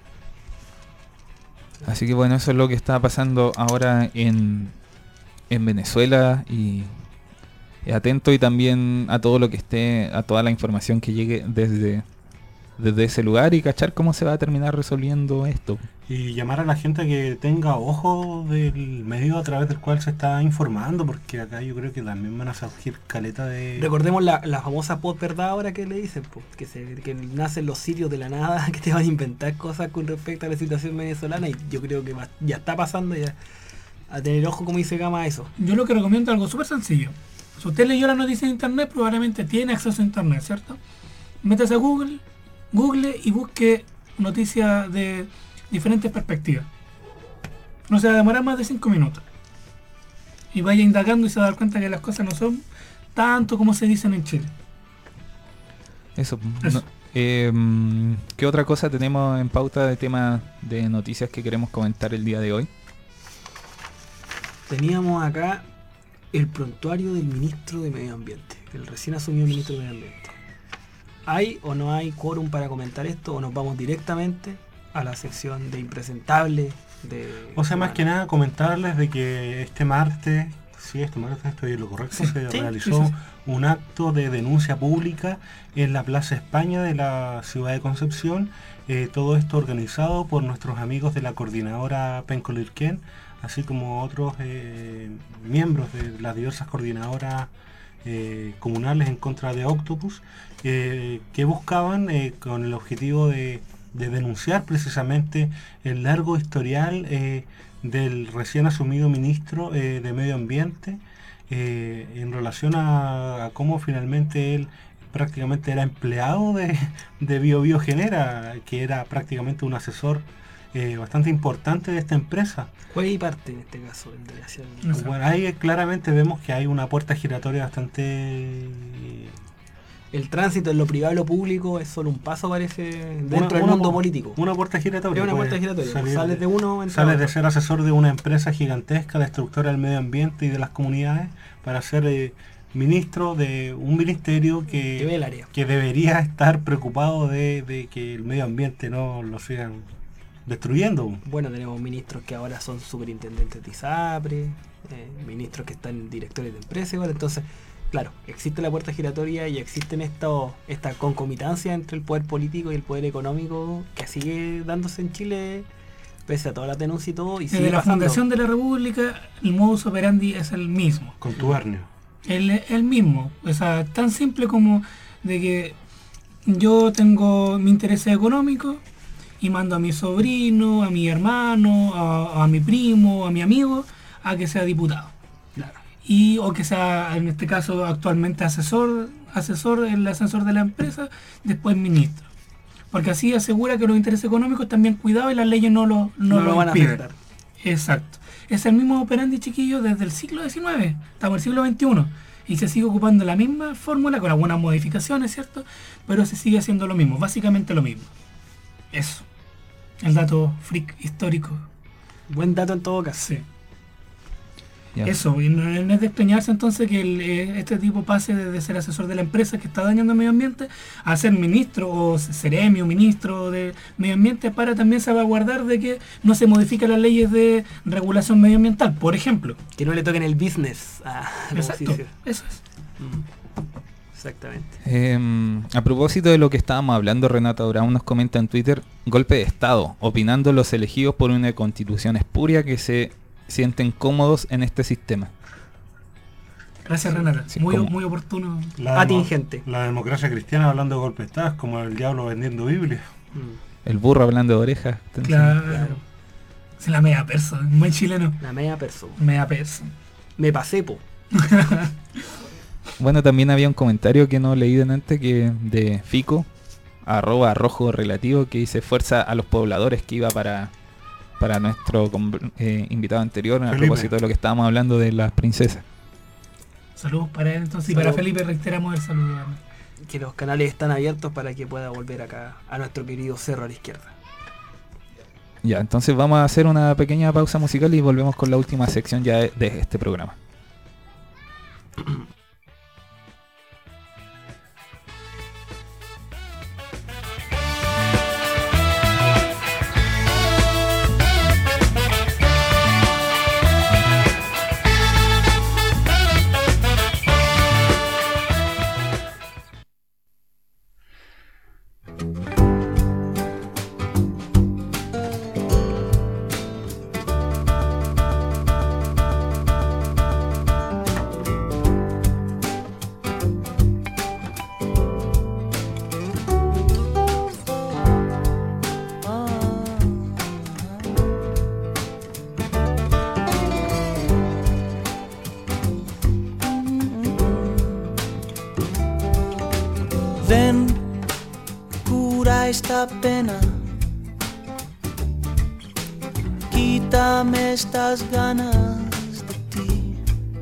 Así que bueno, eso es lo que está pasando ahora en Venezuela y atento y también a todo lo que esté, a toda la información que llegue desde ese lugar y cachar cómo se va a terminar resolviendo esto. Y llamar a la gente que tenga ojo del medio a través del cual se está informando, porque acá yo creo que también van a surgir caleta de... Recordemos la famosa posverdad ahora que le dicen, po, que nacen los sitios de la nada, que te van a inventar cosas con respecto a la situación venezolana, y yo creo que ya está pasando, ya a tener ojo, como dice Gama, a eso. Yo lo que recomiendo es algo súper sencillo. Si usted leyó la noticia en internet, probablemente tiene acceso a internet, ¿cierto? Métase a Google y busque noticias de diferentes perspectivas. No se va a demorar más de 5 minutos. Y vaya indagando y se va a dar cuenta que las cosas no son tanto como se dicen en Chile. Eso. No, ¿qué otra cosa tenemos en pauta de temas de noticias que queremos comentar el día de hoy? Teníamos acá el prontuario del ministro de Medio Ambiente, el recién asumido ministro de Medio Ambiente. ¿Hay o no hay quórum para comentar esto, o nos vamos directamente a la sección de impresentable? O sea, más que nada comentarles de que este martes estoy en lo correcto, se realizó un acto de denuncia pública en la Plaza España de la ciudad de Concepción, todo esto organizado por nuestros amigos de la coordinadora Penco Lirquén, así como otros miembros de las diversas coordinadoras comunales en contra de Octopus, que buscaban con el objetivo de denunciar precisamente el largo historial del recién asumido ministro de Medio Ambiente en relación a cómo finalmente él prácticamente era empleado de Bio Genera, que era prácticamente un asesor bastante importante de esta empresa. Juega y parte en este caso. Bueno, ahí claramente vemos que hay una puerta giratoria bastante... El tránsito en lo privado y lo público es solo un paso, parece, dentro del mundo político. Una puerta giratoria. Es una puerta giratoria. Sales de ser asesor de una empresa gigantesca, destructora del medio ambiente y de las comunidades, para ser ministro de un ministerio que debería estar preocupado de que el medio ambiente no lo sigan destruyendo. Bueno, tenemos ministros que ahora son superintendentes de ISAPRE, ministros que están directores de empresas, igual. Entonces, claro, existe la puerta giratoria y existen esta concomitancia entre el poder político y el poder económico que sigue dándose en Chile pese a todas las denuncias y todo. Y desde la fundación de la República, el modus operandi es el mismo. Contubernio. El mismo. O sea, tan simple como de que yo tengo mi interés económico y mando a mi sobrino, a mi hermano, a mi primo, a mi amigo, a que sea diputado. O que sea, en este caso, actualmente asesor, el asesor de la empresa, después ministro. Porque así asegura que los intereses económicos están bien cuidados y las leyes no lo van a afectar. Exacto. Es el mismo operandi, chiquillos, desde el siglo XIX. Estamos en el siglo XXI. Y se sigue ocupando la misma fórmula, con algunas modificaciones, ¿cierto? Pero se sigue haciendo lo mismo, básicamente lo mismo. Eso. El dato freak histórico. Buen dato en todo caso. Sí. Eso, y no es de extrañarse entonces que este tipo pase de ser asesor de la empresa que está dañando el medio ambiente a ser ministro o seremio, ministro de medio ambiente, para también salvaguardar de que no se modifiquen las leyes de regulación medioambiental, por ejemplo. Que no le toquen el business a la Exacto, eso es. Exactamente. A propósito de lo que estábamos hablando, Renato Brown nos comenta en Twitter: golpe de Estado, opinando los elegidos por una constitución espuria que se sienten cómodos en este sistema. Gracias, Renata. Sí, muy oportuno. Atingente. La democracia cristiana hablando de golpe de Estado es como el diablo vendiendo Biblia. El burro hablando de orejas. Claro. Es la media persa, muy chileno. La media persa. Media persa. Me pasé, po. Bueno, también había un comentario que no leí delante, que de Fico, @rojo relativo, que dice: fuerza a los pobladores, que iba para nuestro invitado anterior, a propósito de lo que estábamos hablando de las princesas. Saludos para él entonces. Y para Felipe reiteramos el saludo. Que los canales están abiertos para que pueda volver acá a nuestro querido Cerro a la Izquierda. Ya, entonces vamos a hacer una pequeña pausa musical y volvemos con la última sección ya de este programa. esta pena, quítame estas ganas de ti.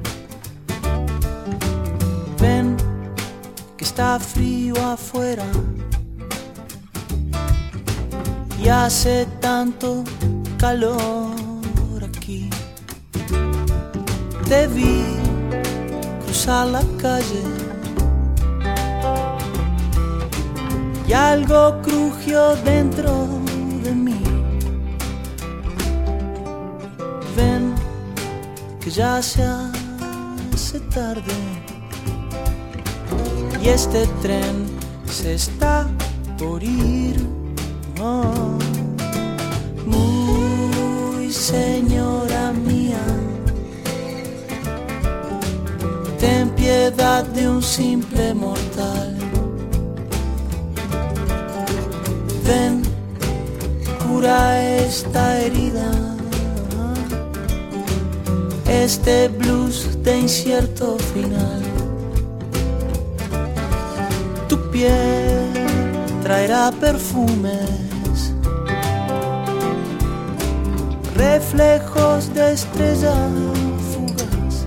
Ven, que está frío afuera y hace tanto calor aquí. Te vi cruzar la calle y algo crujió dentro de mí. Ven, que ya se hace tarde y este tren se está por ir. Oh, muy señora mía, ten piedad de un simple mortal. Ven, cura esta herida, este blues de incierto final. Tu piel traerá perfumes, reflejos de estrella fugaz.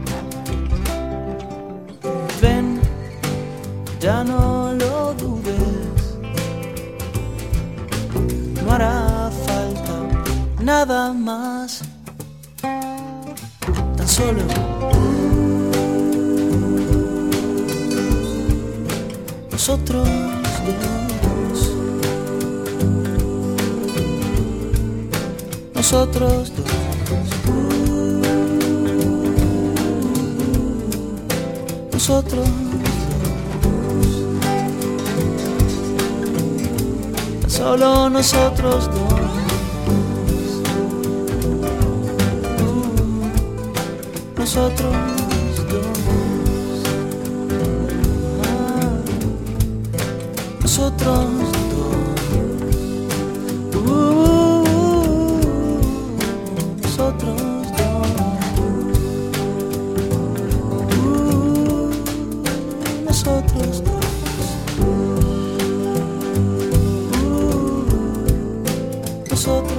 Ven, ya no lo dudes, no hará falta nada más, tan solo nosotros dos, nosotros dos, nosotros dos, tan solo nosotros dos, nosotros dos, nosotros dos, nosotros dos, nosotros dos, nosotros.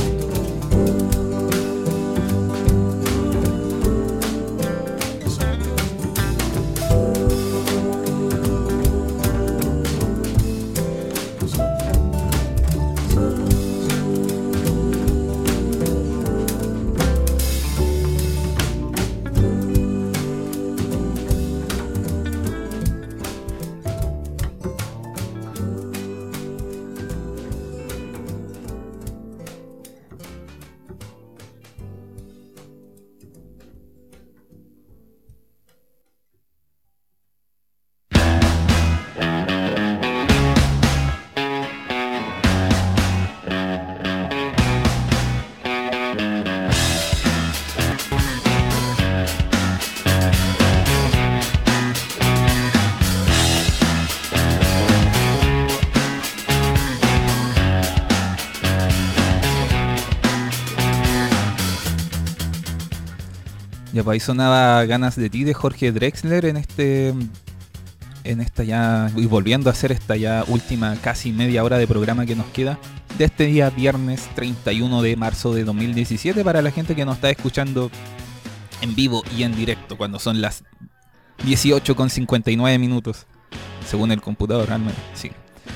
Ya, pues ahí sonaba Ganas de ti de Jorge Drexler en esta ya, y volviendo a hacer esta ya última casi media hora de programa que nos queda de este día viernes 31 de marzo de 2017 para la gente que nos está escuchando en vivo y en directo cuando son las 18:59 minutos según el computador, realmente, sí.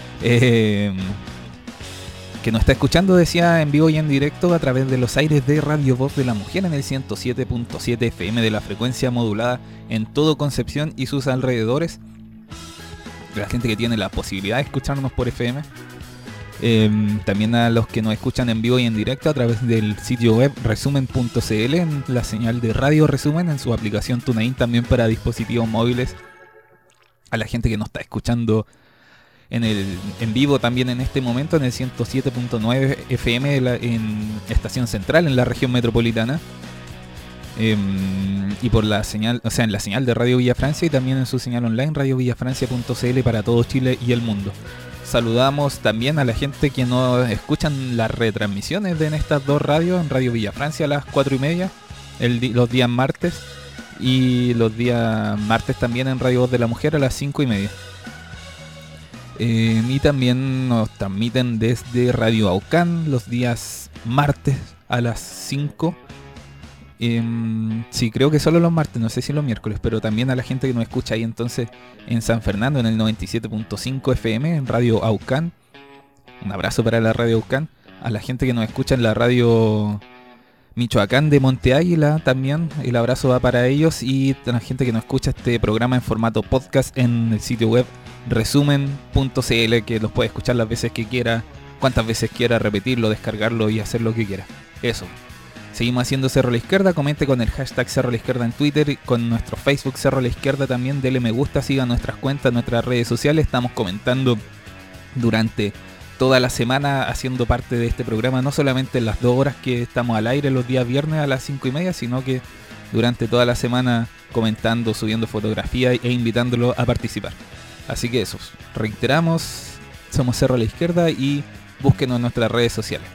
Que nos está escuchando, decía, en vivo y en directo a través de los aires de Radio Voz de la Mujer en el 107.7 FM de la frecuencia modulada en todo Concepción y sus alrededores. La gente que tiene la posibilidad de escucharnos por FM. También a los que nos escuchan en vivo y en directo a través del sitio web resumen.cl en la señal de Radio Resumen, en su aplicación TuneIn también para dispositivos móviles. A la gente que nos está escuchando en vivo también en este momento en el 107.9 FM en Estación Central en la región metropolitana, y por la señal, o sea, en la señal de Radio Villa Francia y también en su señal online radiovillafrancia.cl para todo Chile y el mundo. Saludamos también a la gente que nos escuchan las retransmisiones en estas dos radios, en Radio Villa Francia a las 4:30 los días martes, y los días martes también en Radio Voz de la Mujer a las 5:30. Y también nos transmiten desde Radio Aucán los días martes a las 5. Sí, creo que solo los martes, no sé si los miércoles, pero también a la gente que nos escucha ahí entonces en San Fernando en el 97.5 FM en Radio Aucán. Un abrazo para la Radio Aucán. A la gente que nos escucha en la Radio Michoacán de Monte Águila también, el abrazo va para ellos. Y a la gente que nos escucha este programa en formato podcast en el sitio web resumen.cl, que los puede escuchar las veces que quiera, cuantas veces quiera, repetirlo, descargarlo y hacer lo que quiera. Eso. Seguimos haciendo Cerro a la Izquierda. Comente con el hashtag Cerro a la Izquierda en Twitter y con nuestro Facebook Cerro a la Izquierda también. Dele me gusta, siga nuestras cuentas, nuestras redes sociales. Estamos comentando durante toda la semana, haciendo parte de este programa, no solamente en las 2 horas que estamos al aire los días viernes a las 5:30, sino que durante toda la semana comentando, subiendo fotografías e invitándolo a participar. Así que eso, reiteramos, somos Cerro a la Izquierda y búsquenos en nuestras redes sociales.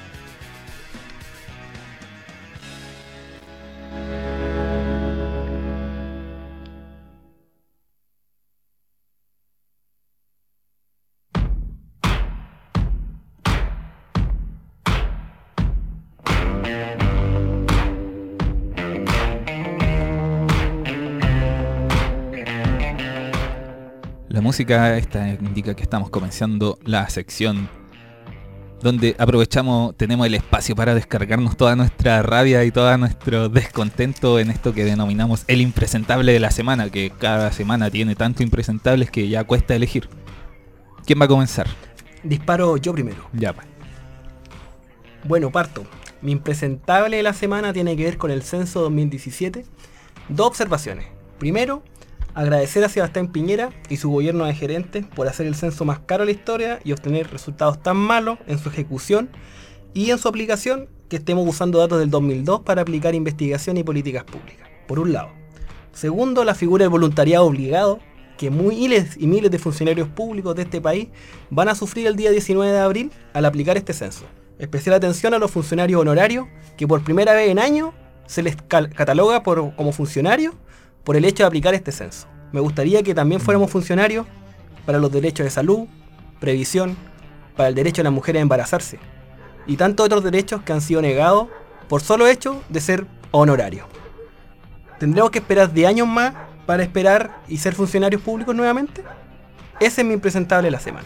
La música esta indica que estamos comenzando la sección donde aprovechamos, tenemos el espacio para descargarnos toda nuestra rabia y todo nuestro descontento en esto que denominamos el impresentable de la semana, que cada semana tiene tantos impresentables que ya cuesta elegir. ¿Quién va a comenzar? Disparo yo primero. Ya, pues. Bueno, parto. Mi impresentable de la semana tiene que ver con el censo 2017. 2 observaciones. Primero, agradecer a Sebastián Piñera y su gobierno de gerentes por hacer el censo más caro de la historia y obtener resultados tan malos en su ejecución y en su aplicación que estemos usando datos del 2002 para aplicar investigación y políticas públicas, por un lado. Segundo, la figura del voluntariado obligado, que miles y miles de funcionarios públicos de este país van a sufrir el día 19 de abril al aplicar este censo. Especial atención a los funcionarios honorarios, que por primera vez en años se les cataloga como funcionarios por el hecho de aplicar este censo. Me gustaría que también fuéramos funcionarios para los derechos de salud, previsión, para el derecho de las mujeres a embarazarse y tantos otros derechos que han sido negados por solo hecho de ser honorarios. ¿Tendremos que esperar 10 años más para esperar y ser funcionarios públicos nuevamente? Ese es mi impresentable de la semana.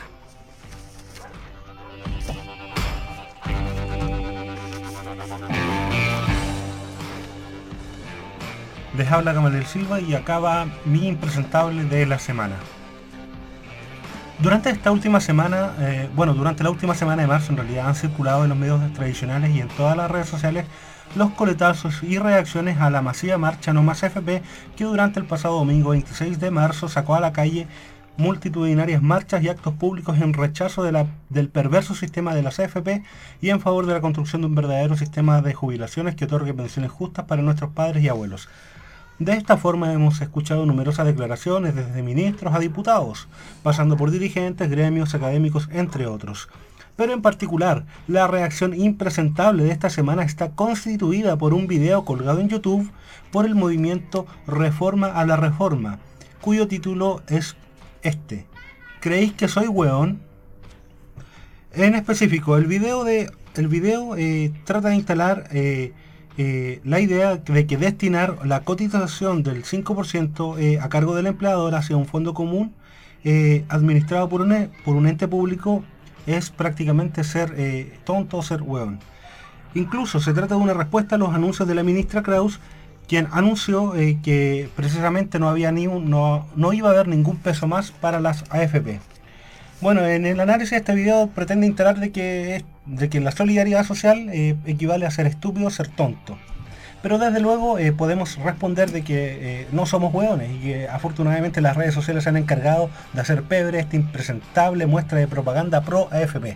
Les habla Gamaliel Silva y acaba mi impresentable de la semana. Durante la última semana de marzo en realidad han circulado en los medios tradicionales y en todas las redes sociales los coletazos y reacciones a la masiva marcha No Más AFP que durante el pasado domingo 26 de marzo sacó a la calle multitudinarias marchas y actos públicos en rechazo del perverso sistema de las AFP y en favor de la construcción de un verdadero sistema de jubilaciones que otorgue pensiones justas para nuestros padres y abuelos. De esta forma hemos escuchado numerosas declaraciones desde ministros a diputados, pasando por dirigentes, gremios, académicos, entre otros. Pero en particular, la reacción impresentable de esta semana está constituida por un video colgado en YouTube por el movimiento Reforma a la Reforma, cuyo título es este: ¿Creéis que soy hueón? En específico, el video trata de instalar la idea de que destinar la cotización del 5% a cargo del empleador hacia un fondo común administrado por un ente público es prácticamente ser tonto o ser hueón. Incluso se trata de una respuesta a los anuncios de la ministra Kraus, quien anunció que precisamente no iba a haber ningún peso más para las AFP. Bueno, en el análisis de este video pretende instalar de que la solidaridad social equivale a ser estúpido, ser tonto. Pero desde luego podemos responder de que no somos hueones y que afortunadamente las redes sociales se han encargado de hacer pebre esta impresentable muestra de propaganda pro AFP.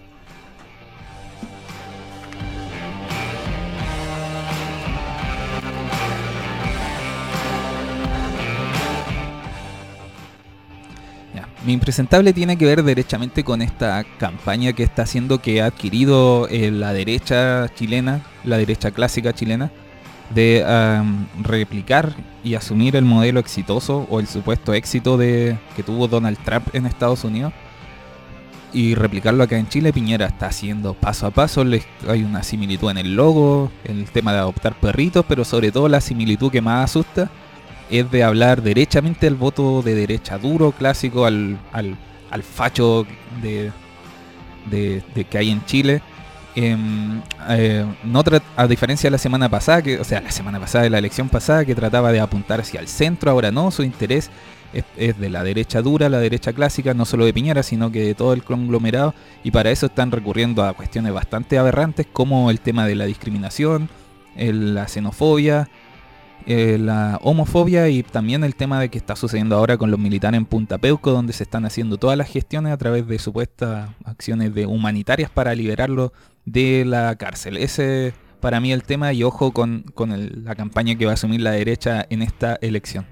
Mi impresentable tiene que ver derechamente con esta campaña que está haciendo, que ha adquirido la derecha chilena, la derecha clásica chilena, de replicar y asumir el modelo exitoso o el supuesto éxito que tuvo Donald Trump en Estados Unidos, y replicarlo acá en Chile. Piñera está haciendo paso a paso, hay una similitud en el logo, en el tema de adoptar perritos, pero sobre todo la similitud que más asusta es de hablar derechamente al voto de derecha duro, clásico, al facho de que hay en Chile. A diferencia de la semana pasada, de la elección pasada, que trataba de apuntar hacia el centro, ahora no, su interés es de la derecha dura, la derecha clásica, no solo de Piñera, sino que de todo el conglomerado, y para eso están recurriendo a cuestiones bastante aberrantes, como el tema de la discriminación, la xenofobia, la homofobia, y también el tema de que está sucediendo ahora con los militares en Punta Peuco, donde se están haciendo todas las gestiones a través de supuestas acciones humanitarias para liberarlo de la cárcel. Ese para mí el tema, y ojo con la campaña que va a asumir la derecha en esta elección.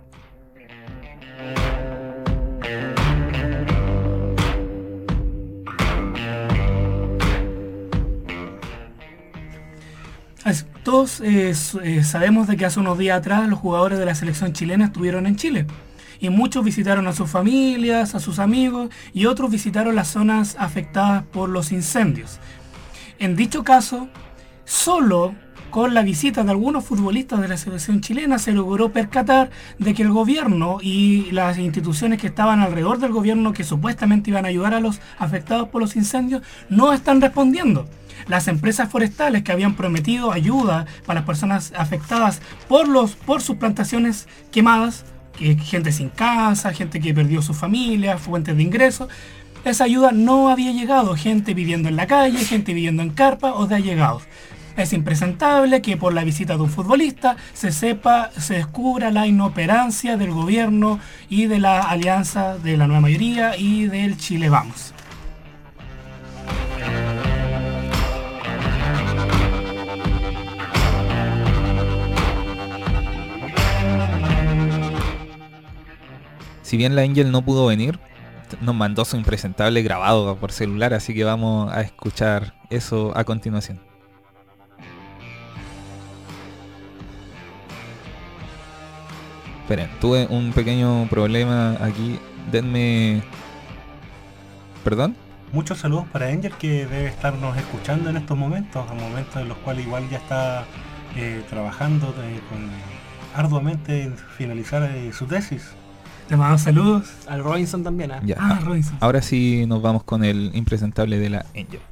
Todos sabemos de que hace unos días atrás los jugadores de la selección chilena estuvieron en Chile, y muchos visitaron a sus familias, a sus amigos, y otros visitaron las zonas afectadas por los incendios. En dicho caso, solo con la visita de algunos futbolistas de la selección chilena se logró percatar de que el gobierno y las instituciones que estaban alrededor del gobierno, que supuestamente iban a ayudar a los afectados por los incendios, no están respondiendo. Las empresas forestales que habían prometido ayuda para las personas afectadas por sus plantaciones quemadas, gente sin casa, gente que perdió su familia, fuentes de ingresos, esa ayuda no había llegado. Gente viviendo en la calle, gente viviendo en carpa o de allegados. Es impresentable que por la visita de un futbolista se descubra la inoperancia del gobierno y de la alianza de la nueva mayoría y del Chile Vamos. Si bien la Angel no pudo venir, nos mandó su impresentable grabado por celular, así que vamos a escuchar eso a continuación. Esperen, tuve un pequeño problema aquí. Denme... ¿Perdón? Muchos saludos para Angel, que debe estarnos escuchando en estos momentos, a momentos en los cuales igual ya está trabajando arduamente en finalizar su tesis. Le mando saludos. Al Robinson también, ¿eh? Ya. Robinson. Ahora sí nos vamos con el impresentable de la Angel.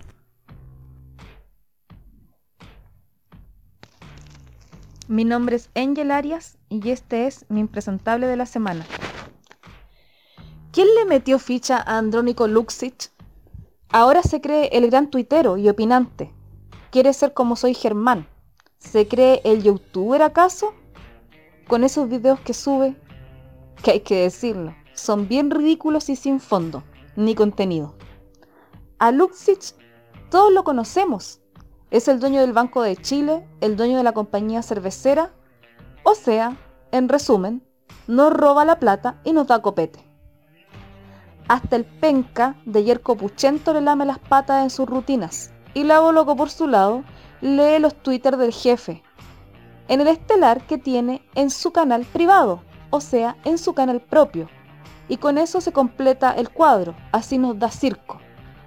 Mi nombre es Angel Arias y este es mi impresentable de la semana. ¿Quién le metió ficha a Andrónico Luksic? Ahora se cree el gran tuitero y opinante. Quiere ser como Soy Germán. ¿Se cree el youtuber acaso? Con esos videos que sube, que hay que decirlo, son bien ridículos y sin fondo, ni contenido. A Luksic todos lo conocemos. Es el dueño del Banco de Chile, el dueño de la compañía cervecera. O sea, en resumen, nos roba la plata y nos da copete. Hasta el penca de Yerko Puchento le lame las patas en sus rutinas. Y Lavo Loco, por su lado, lee los Twitter del jefe en el estelar que tiene en su canal privado, o sea, en su canal propio. Y con eso se completa el cuadro, así nos da circo.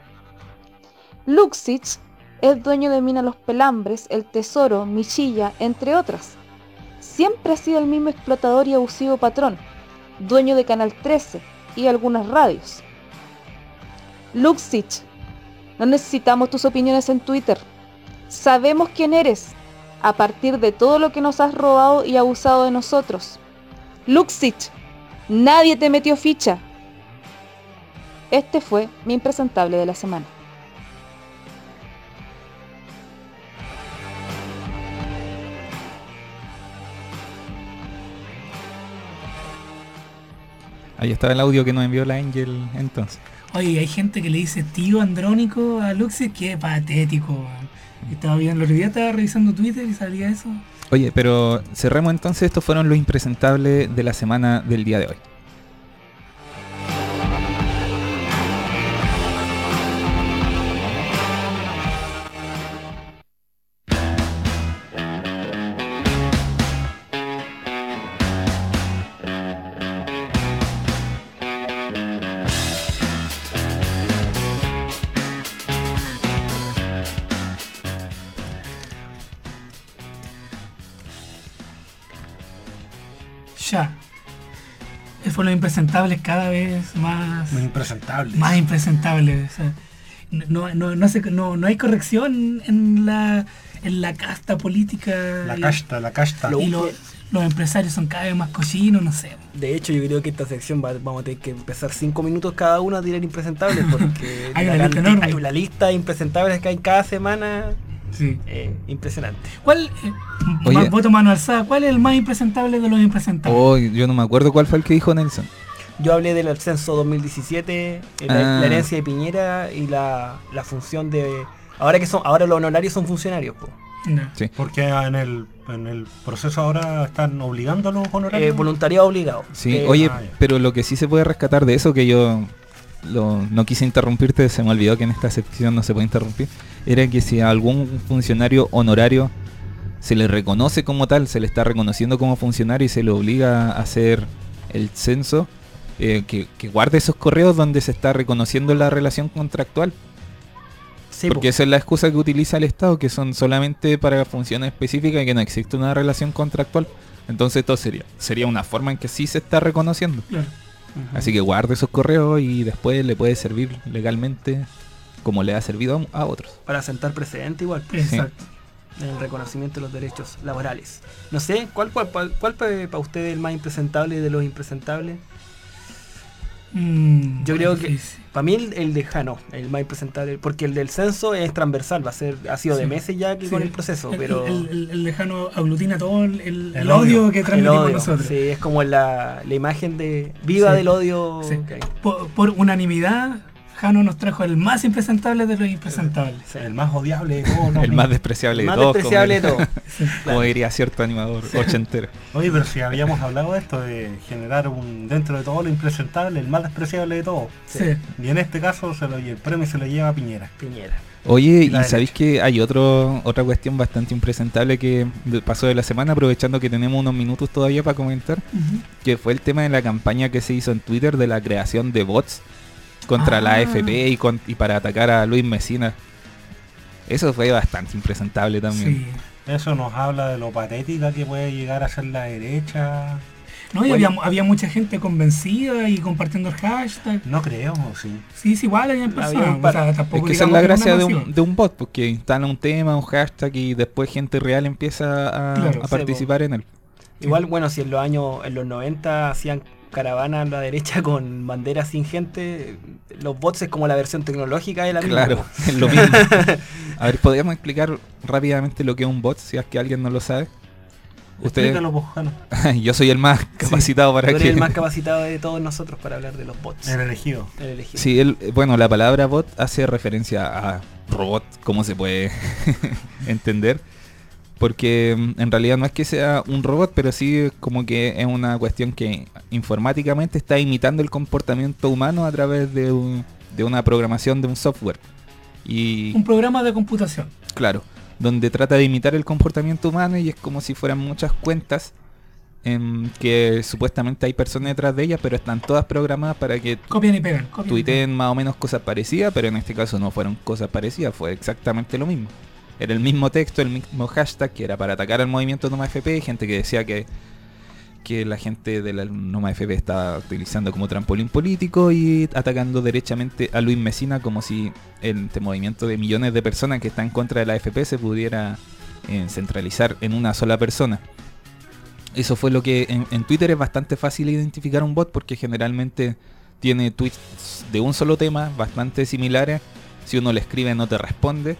Luksic es dueño de Mina Los Pelambres, El Tesoro, Michilla, entre otras. Siempre ha sido el mismo explotador y abusivo patrón, dueño de Canal 13 y algunas radios. Luksic, no necesitamos tus opiniones en Twitter. Sabemos quién eres, a partir de todo lo que nos has robado y abusado de nosotros. Luksic, nadie te metió ficha. Este fue mi impresentable de la semana. Ahí estaba el audio que nos envió la Angel entonces. Oye, hay gente que le dice tío Andrónico a Luksic, que patético, man. Estaba viendo, el otro día estaba revisando Twitter y salía eso. Oye, pero cerremos entonces, estos fueron los impresentables de la semana del día de hoy. ya. Fueron los impresentables cada vez más Impresentables. impresentables. O sea, no hay corrección en la casta política. La casta. Y los empresarios son cada vez más cochinos, no sé. De hecho, yo creo que esta sección vamos a tener que empezar 5 minutos cada uno a tirar impresentables, porque Hay una lista enorme. hay una lista de impresentables que hay cada semana. Sí. Impresionante. ¿Cuál, Oye. voto mano alzada, cuál es el más impresentable de los impresentables? Oh, yo no me acuerdo cuál fue el que dijo Nelson. Yo hablé del censo 2017, la herencia de Piñera y la función de... Ahora los honorarios son funcionarios, po. No. Sí. Porque en el proceso ahora están obligando a los honorarios. Voluntariado obligado. Sí, oye, ya. pero lo que sí se puede rescatar de eso, que yo no quise interrumpirte, se me olvidó que en esta sección no se puede interrumpir, era que si a algún funcionario honorario se le reconoce como tal, se le está reconociendo como funcionario y se le obliga a hacer el censo, que guarde esos correos donde se está reconociendo la relación contractual. Sí, Porque esa es la excusa que utiliza el Estado, que son solamente para funciones específicas y que no existe una relación contractual. Entonces esto sería una forma en que sí se está reconociendo. Claro. Así que guarde esos correos y después le puede servir legalmente como le ha servido a otros. para sentar precedente igual, Exacto. en el reconocimiento de los derechos laborales. No sé, ¿cuál para usted es el más impresentable de los impresentables? Yo creo que para mí el de Jano, el más impresentable, porque el del censo es transversal, ha sido de Sí. meses ya que Sí. con el proceso, pero El lejano aglutina todo el El odio que el transmitimos odio, nosotros. sí, es como la imagen de viva Sí. del odio Sí. que hay. Por unanimidad, Jano nos trajo el más impresentable de los impresentables. Sí. El más odiable de todos. ¿no? El más despreciable El de más todos. despreciable de como, todo. como diría cierto animador ochentero. Oye, pero si habíamos hablado de esto, de generar dentro de todo lo impresentable, el más despreciable de todos. Sí. Y en este caso el premio se lo lleva a Piñera. Piñera. Oye, Y la y sabéis derecha. que hay otra cuestión bastante impresentable que pasó de la semana, aprovechando que tenemos unos minutos todavía para comentar, que fue el tema de la campaña que se hizo en Twitter de la creación de bots contra la AFP y para atacar a Luis Mesina. Eso fue bastante impresentable también. Sí. Eso nos habla de lo patética que puede llegar a ser la derecha. No, y Bueno. había mucha gente convencida y compartiendo el hashtag. No creo, sí. Sí, igual habían Había personas. un O sea, Es tampoco que esa es digamos la que gracia una de masiva. un bot, porque instala un tema, un hashtag y después gente real empieza a, Claro, a sí, participar en él. Igual, bueno, si en los 90 hacían caravanas a la derecha con banderas sin gente, los bots es como la versión tecnológica de la misma. Claro, es lo mismo. A ver, ¿podríamos explicar rápidamente lo que es un bot, si es que alguien no lo sabe? Usted, Explícalo, pues, Jano. yo soy el más capacitado Tú para eres que... el más capacitado de todos nosotros para hablar de los bots. El elegido. El elegido. Sí, bueno, la palabra bot hace referencia a robot, como se puede entender. Porque en realidad no es que sea un robot, pero sí como que es una cuestión que informáticamente está imitando el comportamiento humano a través de una programación de un software. Y Un programa de computación. claro, donde trata de imitar el comportamiento humano y es como si fueran muchas cuentas que supuestamente hay personas detrás de ellas, pero están todas programadas para que Copian y pegan. copian y pegan. tuiteen más o menos cosas parecidas, pero en este caso no fueron cosas parecidas, fue exactamente lo mismo. Era el mismo texto, el mismo hashtag, que era para atacar al movimiento Noma FP, gente que decía que la gente de la Noma FP estaba utilizando como trampolín político y atacando derechamente a Luis Mesina, como si este movimiento de millones de personas que está en contra de la AFP se pudiera centralizar en una sola persona. Eso fue lo que en Twitter es bastante fácil identificar un bot, porque generalmente tiene tweets de un solo tema, bastante similares. Si uno le escribe no te responde,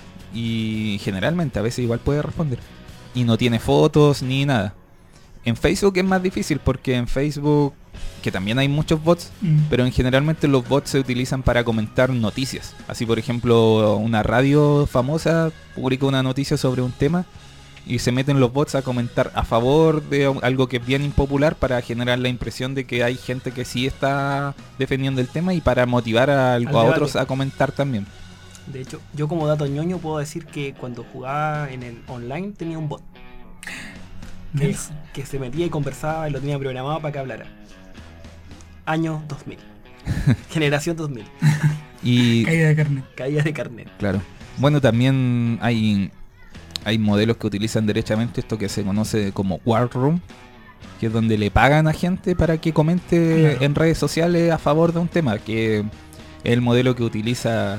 y generalmente a veces igual puede responder. Y no tiene fotos ni nada. En Facebook es más difícil, porque en Facebook, que también hay muchos bots, pero generalmente los bots se utilizan para comentar noticias. Así, por ejemplo, una radio famosa publica una noticia sobre un tema y se meten los bots a comentar a favor de algo que es bien impopular, para generar la impresión de que hay gente que sí está defendiendo el tema y para motivar a debate. otros a comentar también. De hecho, yo como dato ñoño puedo decir que cuando jugaba en el online tenía un bot que se metía y conversaba y lo tenía programado para que hablara. Año 2000. Generación 2000. Y Caída de carne. Caída de carnet. claro. Bueno, también hay modelos que utilizan derechamente esto que se conoce como War Room, que es donde le pagan a gente para que comente Claro. en redes sociales a favor de un tema, que es el modelo que utiliza,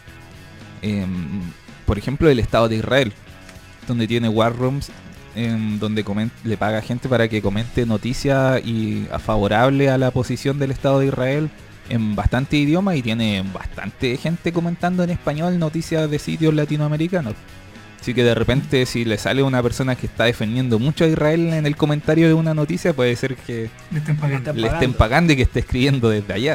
por ejemplo, el Estado de Israel, donde tiene war rooms, donde le paga a gente para que comente noticias y favorable a la posición del Estado de Israel en bastante idiomas, y tiene bastante gente comentando en español noticias de sitios latinoamericanos. Así que de repente, si le sale una persona que está defendiendo mucho a Israel en el comentario de una noticia, puede ser que Le estén pagando. le estén pagando y que esté escribiendo desde allá.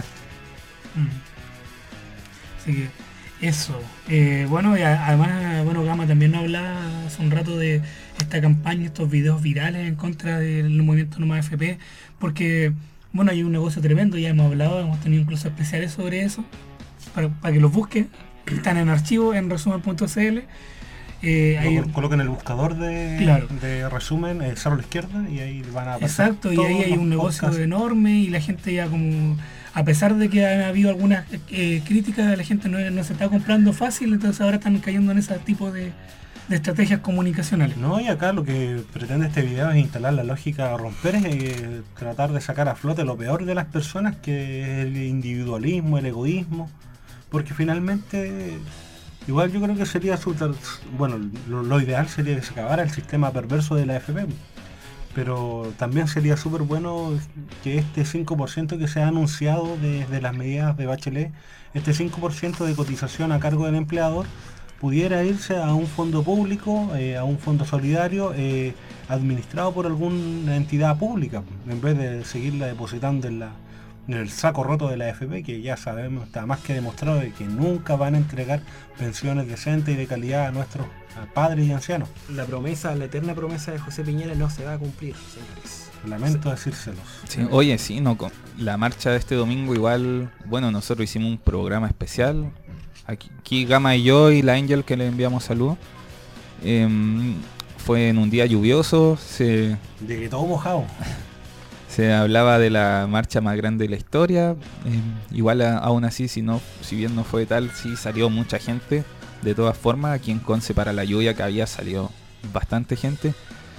Así que eso. Bueno, y además, bueno, Gama también nos hablaba hace un rato de esta campaña, estos videos virales en contra del movimiento No Más FP, porque, bueno, hay un negocio tremendo, ya hemos hablado, hemos tenido incluso especiales sobre eso, para que los busquen, están en archivo en resumen.cl. Coloquen el buscador de resumen, Cerro a la Izquierda, y ahí van a aparecer. Exacto, y ahí hay un negocio enorme, y la gente ya como, a pesar de que ha habido algunas críticas, la gente no se está comprando fácil, entonces ahora están cayendo en ese tipo de estrategias comunicacionales. No, y acá lo que pretende este video es instalar la lógica, romper, tratar de sacar a flote lo peor de las personas, que es el individualismo, el egoísmo, porque finalmente... Igual yo creo que sería bueno, lo ideal sería que se acabara el sistema perverso de la AFP, pero también sería súper bueno que este 5% que se ha anunciado desde las medidas de Bachelet, este 5% de cotización a cargo del empleador, pudiera irse a un fondo público, a un fondo solidario, administrado por alguna entidad pública, en vez de seguirla depositando en el saco roto de la AFP, que ya sabemos, está más que demostrado de que nunca van a entregar pensiones decentes y de calidad a nuestros padres y ancianos. La promesa, la eterna promesa de José Piñera no se va a cumplir, señores. Lamento decírselos. Sí, oye, sí, no, la marcha de este domingo igual, bueno, nosotros hicimos un programa especial, aquí Gama y yo y la Angel, que le enviamos saludos, fue en un día lluvioso, De que todo mojado. se hablaba de la marcha más grande de la historia, igual aún así, si bien no fue tal, sí salió mucha gente, de todas formas, aquí en Conce para la lluvia que había salió bastante gente,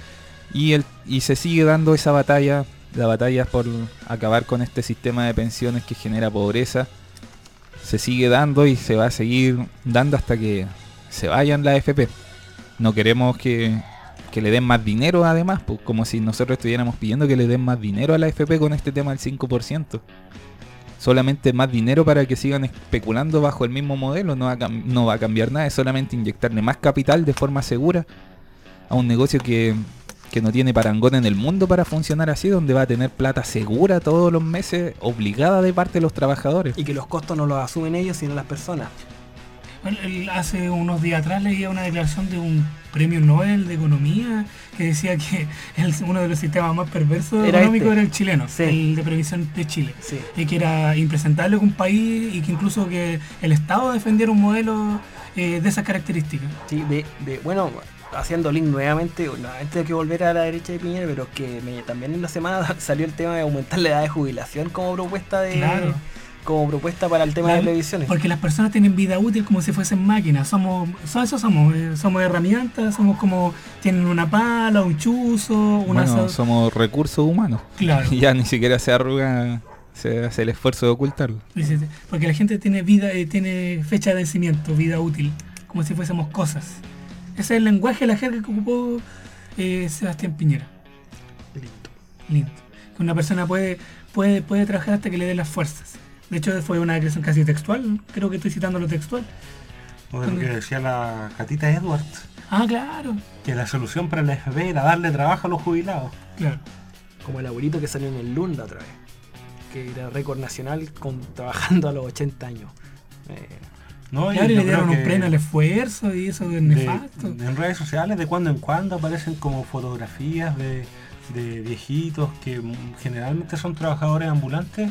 y se sigue dando esa batalla, la batalla por acabar con este sistema de pensiones que genera pobreza, se sigue dando y se va a seguir dando hasta que se vayan la AFP. No queremos que le den más dinero, además, pues, como si nosotros estuviéramos pidiendo que le den más dinero a la AFP con este tema del 5%. Solamente más dinero para que sigan especulando bajo el mismo modelo, no va a cambiar nada, es solamente inyectarle más capital de forma segura a un negocio que no tiene parangón en el mundo para funcionar así, donde va a tener plata segura todos los meses, obligada de parte de los trabajadores. Y que los costos no los asumen ellos, sino las personas. Bueno, hace unos días atrás leía una declaración de un premio Nobel de Economía que decía que uno de los sistemas más perversos económicos era el chileno, sí. El de previsión de Chile. Sí. Y que era impresentable que un país, y que incluso que el Estado defendiera un modelo de esas características. Sí, bueno, haciendo link nuevamente hay que volver a la derecha de Piñera, pero que también en la semana salió el tema de aumentar la edad de jubilación como propuesta como propuesta para el tema de previsiones. Porque las personas tienen vida útil como si fuesen máquinas. Somos herramientas, somos como, tienen una pala, un chuzo, somos recursos humanos. Claro. Ya ni siquiera se arruga, se hace el esfuerzo de ocultarlo. Porque la gente tiene vida, tiene fecha de vencimiento, vida útil, como si fuésemos cosas. Ese es el lenguaje, la jerga que ocupó Sebastián Piñera. Lindo. Que una persona puede trabajar hasta que le dé las fuerzas. De hecho, fue una declaración casi textual. Creo que estoy citando lo textual. O de lo que decía la Catita Edwards. Ah, claro. Que la solución para la AFP era darle trabajo a los jubilados. Claro. Como el abuelito que salió en el Lunda otra vez. Que era récord nacional trabajando a los 80 años. No, claro, y le dieron un premio al esfuerzo y eso es nefasto. En redes sociales de cuando en cuando aparecen como fotografías de viejitos que generalmente son trabajadores ambulantes,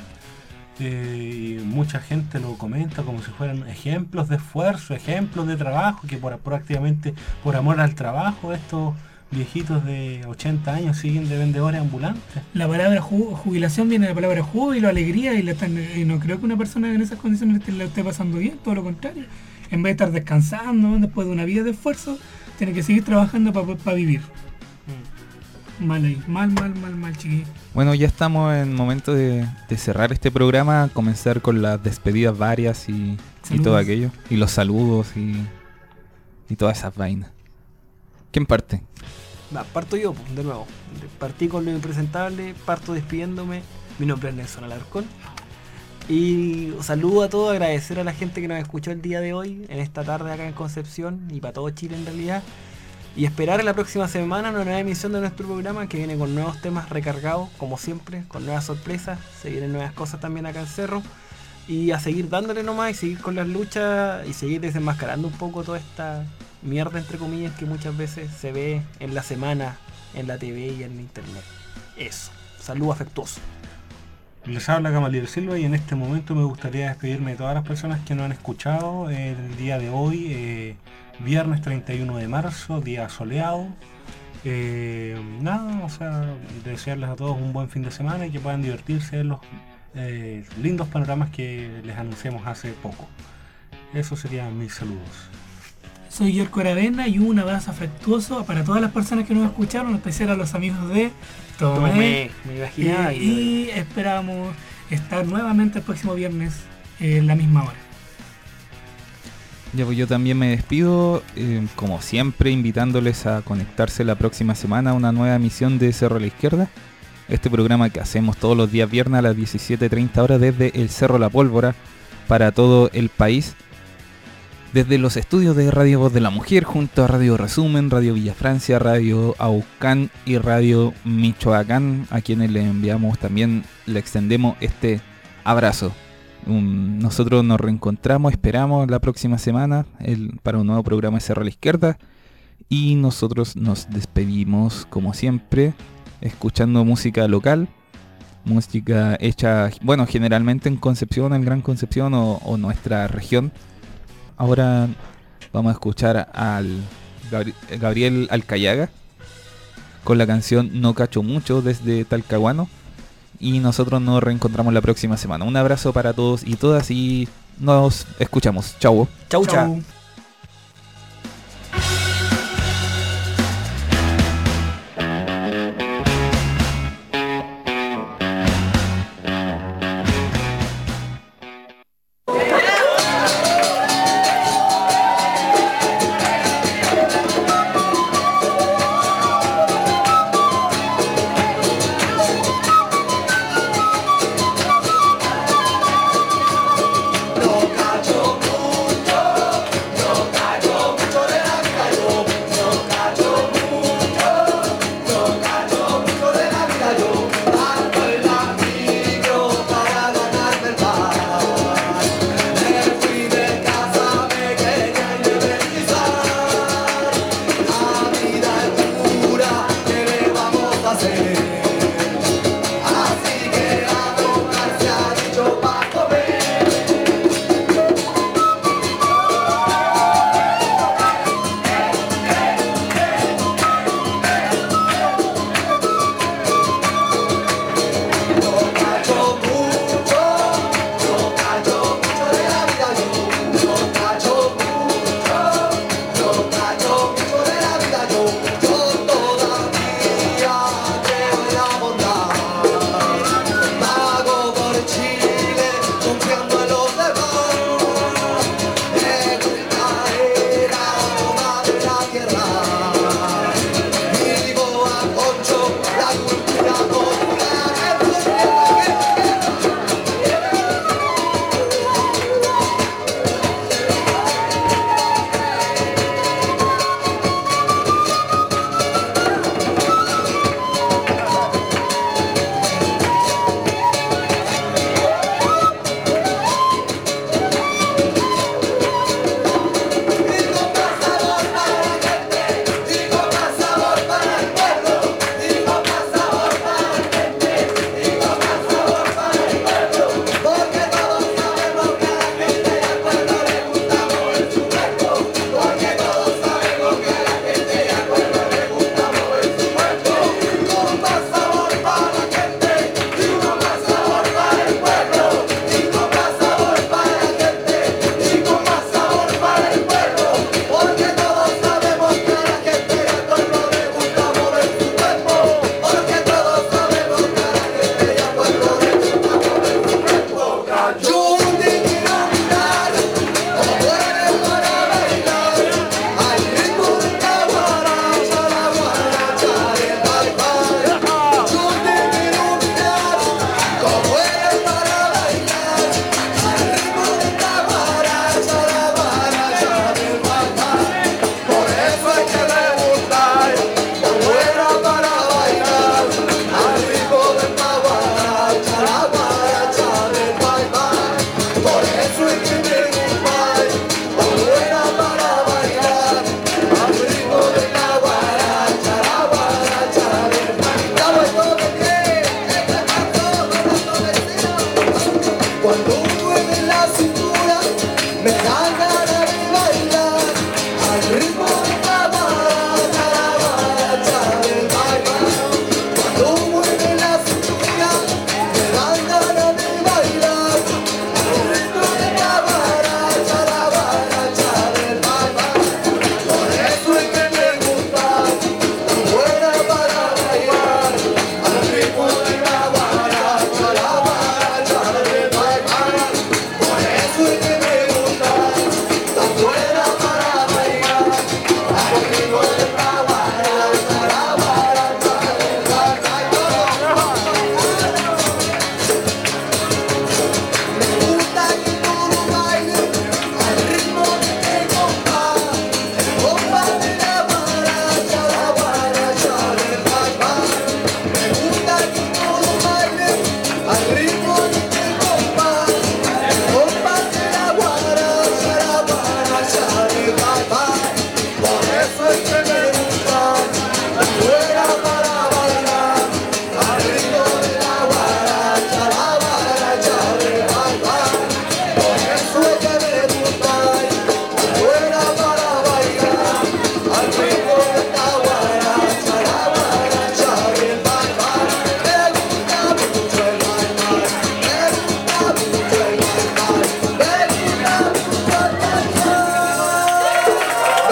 y mucha gente lo comenta como si fueran ejemplos de esfuerzo, ejemplos de trabajo, que prácticamente por amor al trabajo estos viejitos de 80 años siguen de vendedores ambulantes. La palabra jubilación viene de la palabra júbilo, alegría, y no creo que una persona en esas condiciones la esté pasando bien, todo lo contrario. En vez de estar descansando después de una vida de esfuerzo, tiene que seguir trabajando para vivir. Mal ahí. Mal, chiquillo. Bueno, ya estamos en momento de cerrar este programa, comenzar con las despedidas varias y todo aquello. Y los saludos y todas esas vainas. ¿Quién parte? Parto yo, de nuevo. Partí con lo impresentable, parto despidiéndome. Mi nombre es Nelson Alarcón. Y saludo a todos, agradecer a la gente que nos escuchó el día de hoy, en esta tarde acá en Concepción, y para todo Chile en realidad. Y esperar en la próxima semana una nueva emisión de nuestro programa que viene con nuevos temas recargados, como siempre, con nuevas sorpresas. Se vienen nuevas cosas también acá en Cerro. Y a seguir dándole nomás y seguir con las luchas y seguir desenmascarando un poco toda esta mierda, entre comillas, que muchas veces se ve en la semana, en la TV y en internet. Eso. Saludo afectuoso. Les habla Gamaliel Silva y en este momento me gustaría despedirme de todas las personas que nos han escuchado el día de hoy, viernes 31 de marzo, día soleado. Desearles a todos un buen fin de semana y que puedan divertirse en los lindos panoramas que les anunciamos hace poco. Esos serían mis saludos. Soy Yerko Aravena y un abrazo afectuoso para todas las personas que nos escucharon, en especial a los amigos de Tomé. Me imaginaba. Y esperamos estar nuevamente el próximo viernes en la misma hora. Ya, pues yo también me despido, como siempre, invitándoles a conectarse la próxima semana a una nueva emisión de Cerro a la Izquierda. Este programa que hacemos todos los días viernes a las 17:30 horas desde el Cerro La Pólvora para todo el país. Desde los estudios de Radio Voz de la Mujer, junto a Radio Resumen, Radio Villa Francia, Radio Aucán y Radio Michoacán, a quienes le enviamos también, le extendemos este abrazo. Nosotros nos reencontramos, esperamos la próxima semana para un nuevo programa de Cerro a la Izquierda. Y nosotros nos despedimos, como siempre, escuchando música local, música hecha, bueno, generalmente en Concepción, en Gran Concepción o nuestra región. Ahora vamos a escuchar al Gabriel Alcayaga con la canción No Cacho Mucho desde Talcahuano. Y nosotros nos reencontramos la próxima semana. Un abrazo para todos y todas y nos escuchamos. Chau. Chau.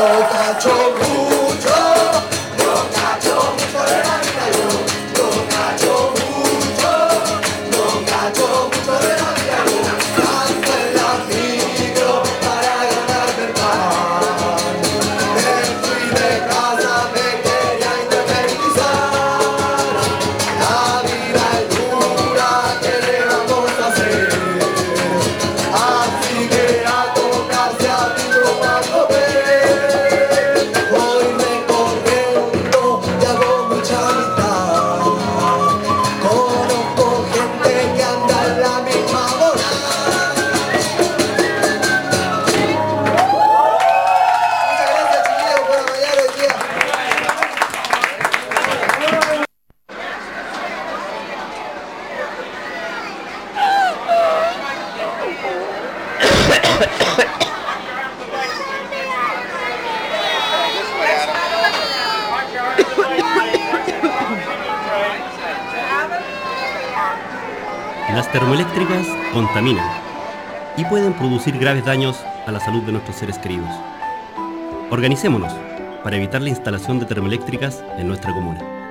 Las termoeléctricas contaminan y pueden producir graves daños a la salud de nuestros seres queridos. Organicémonos para evitar la instalación de termoeléctricas en nuestra comuna.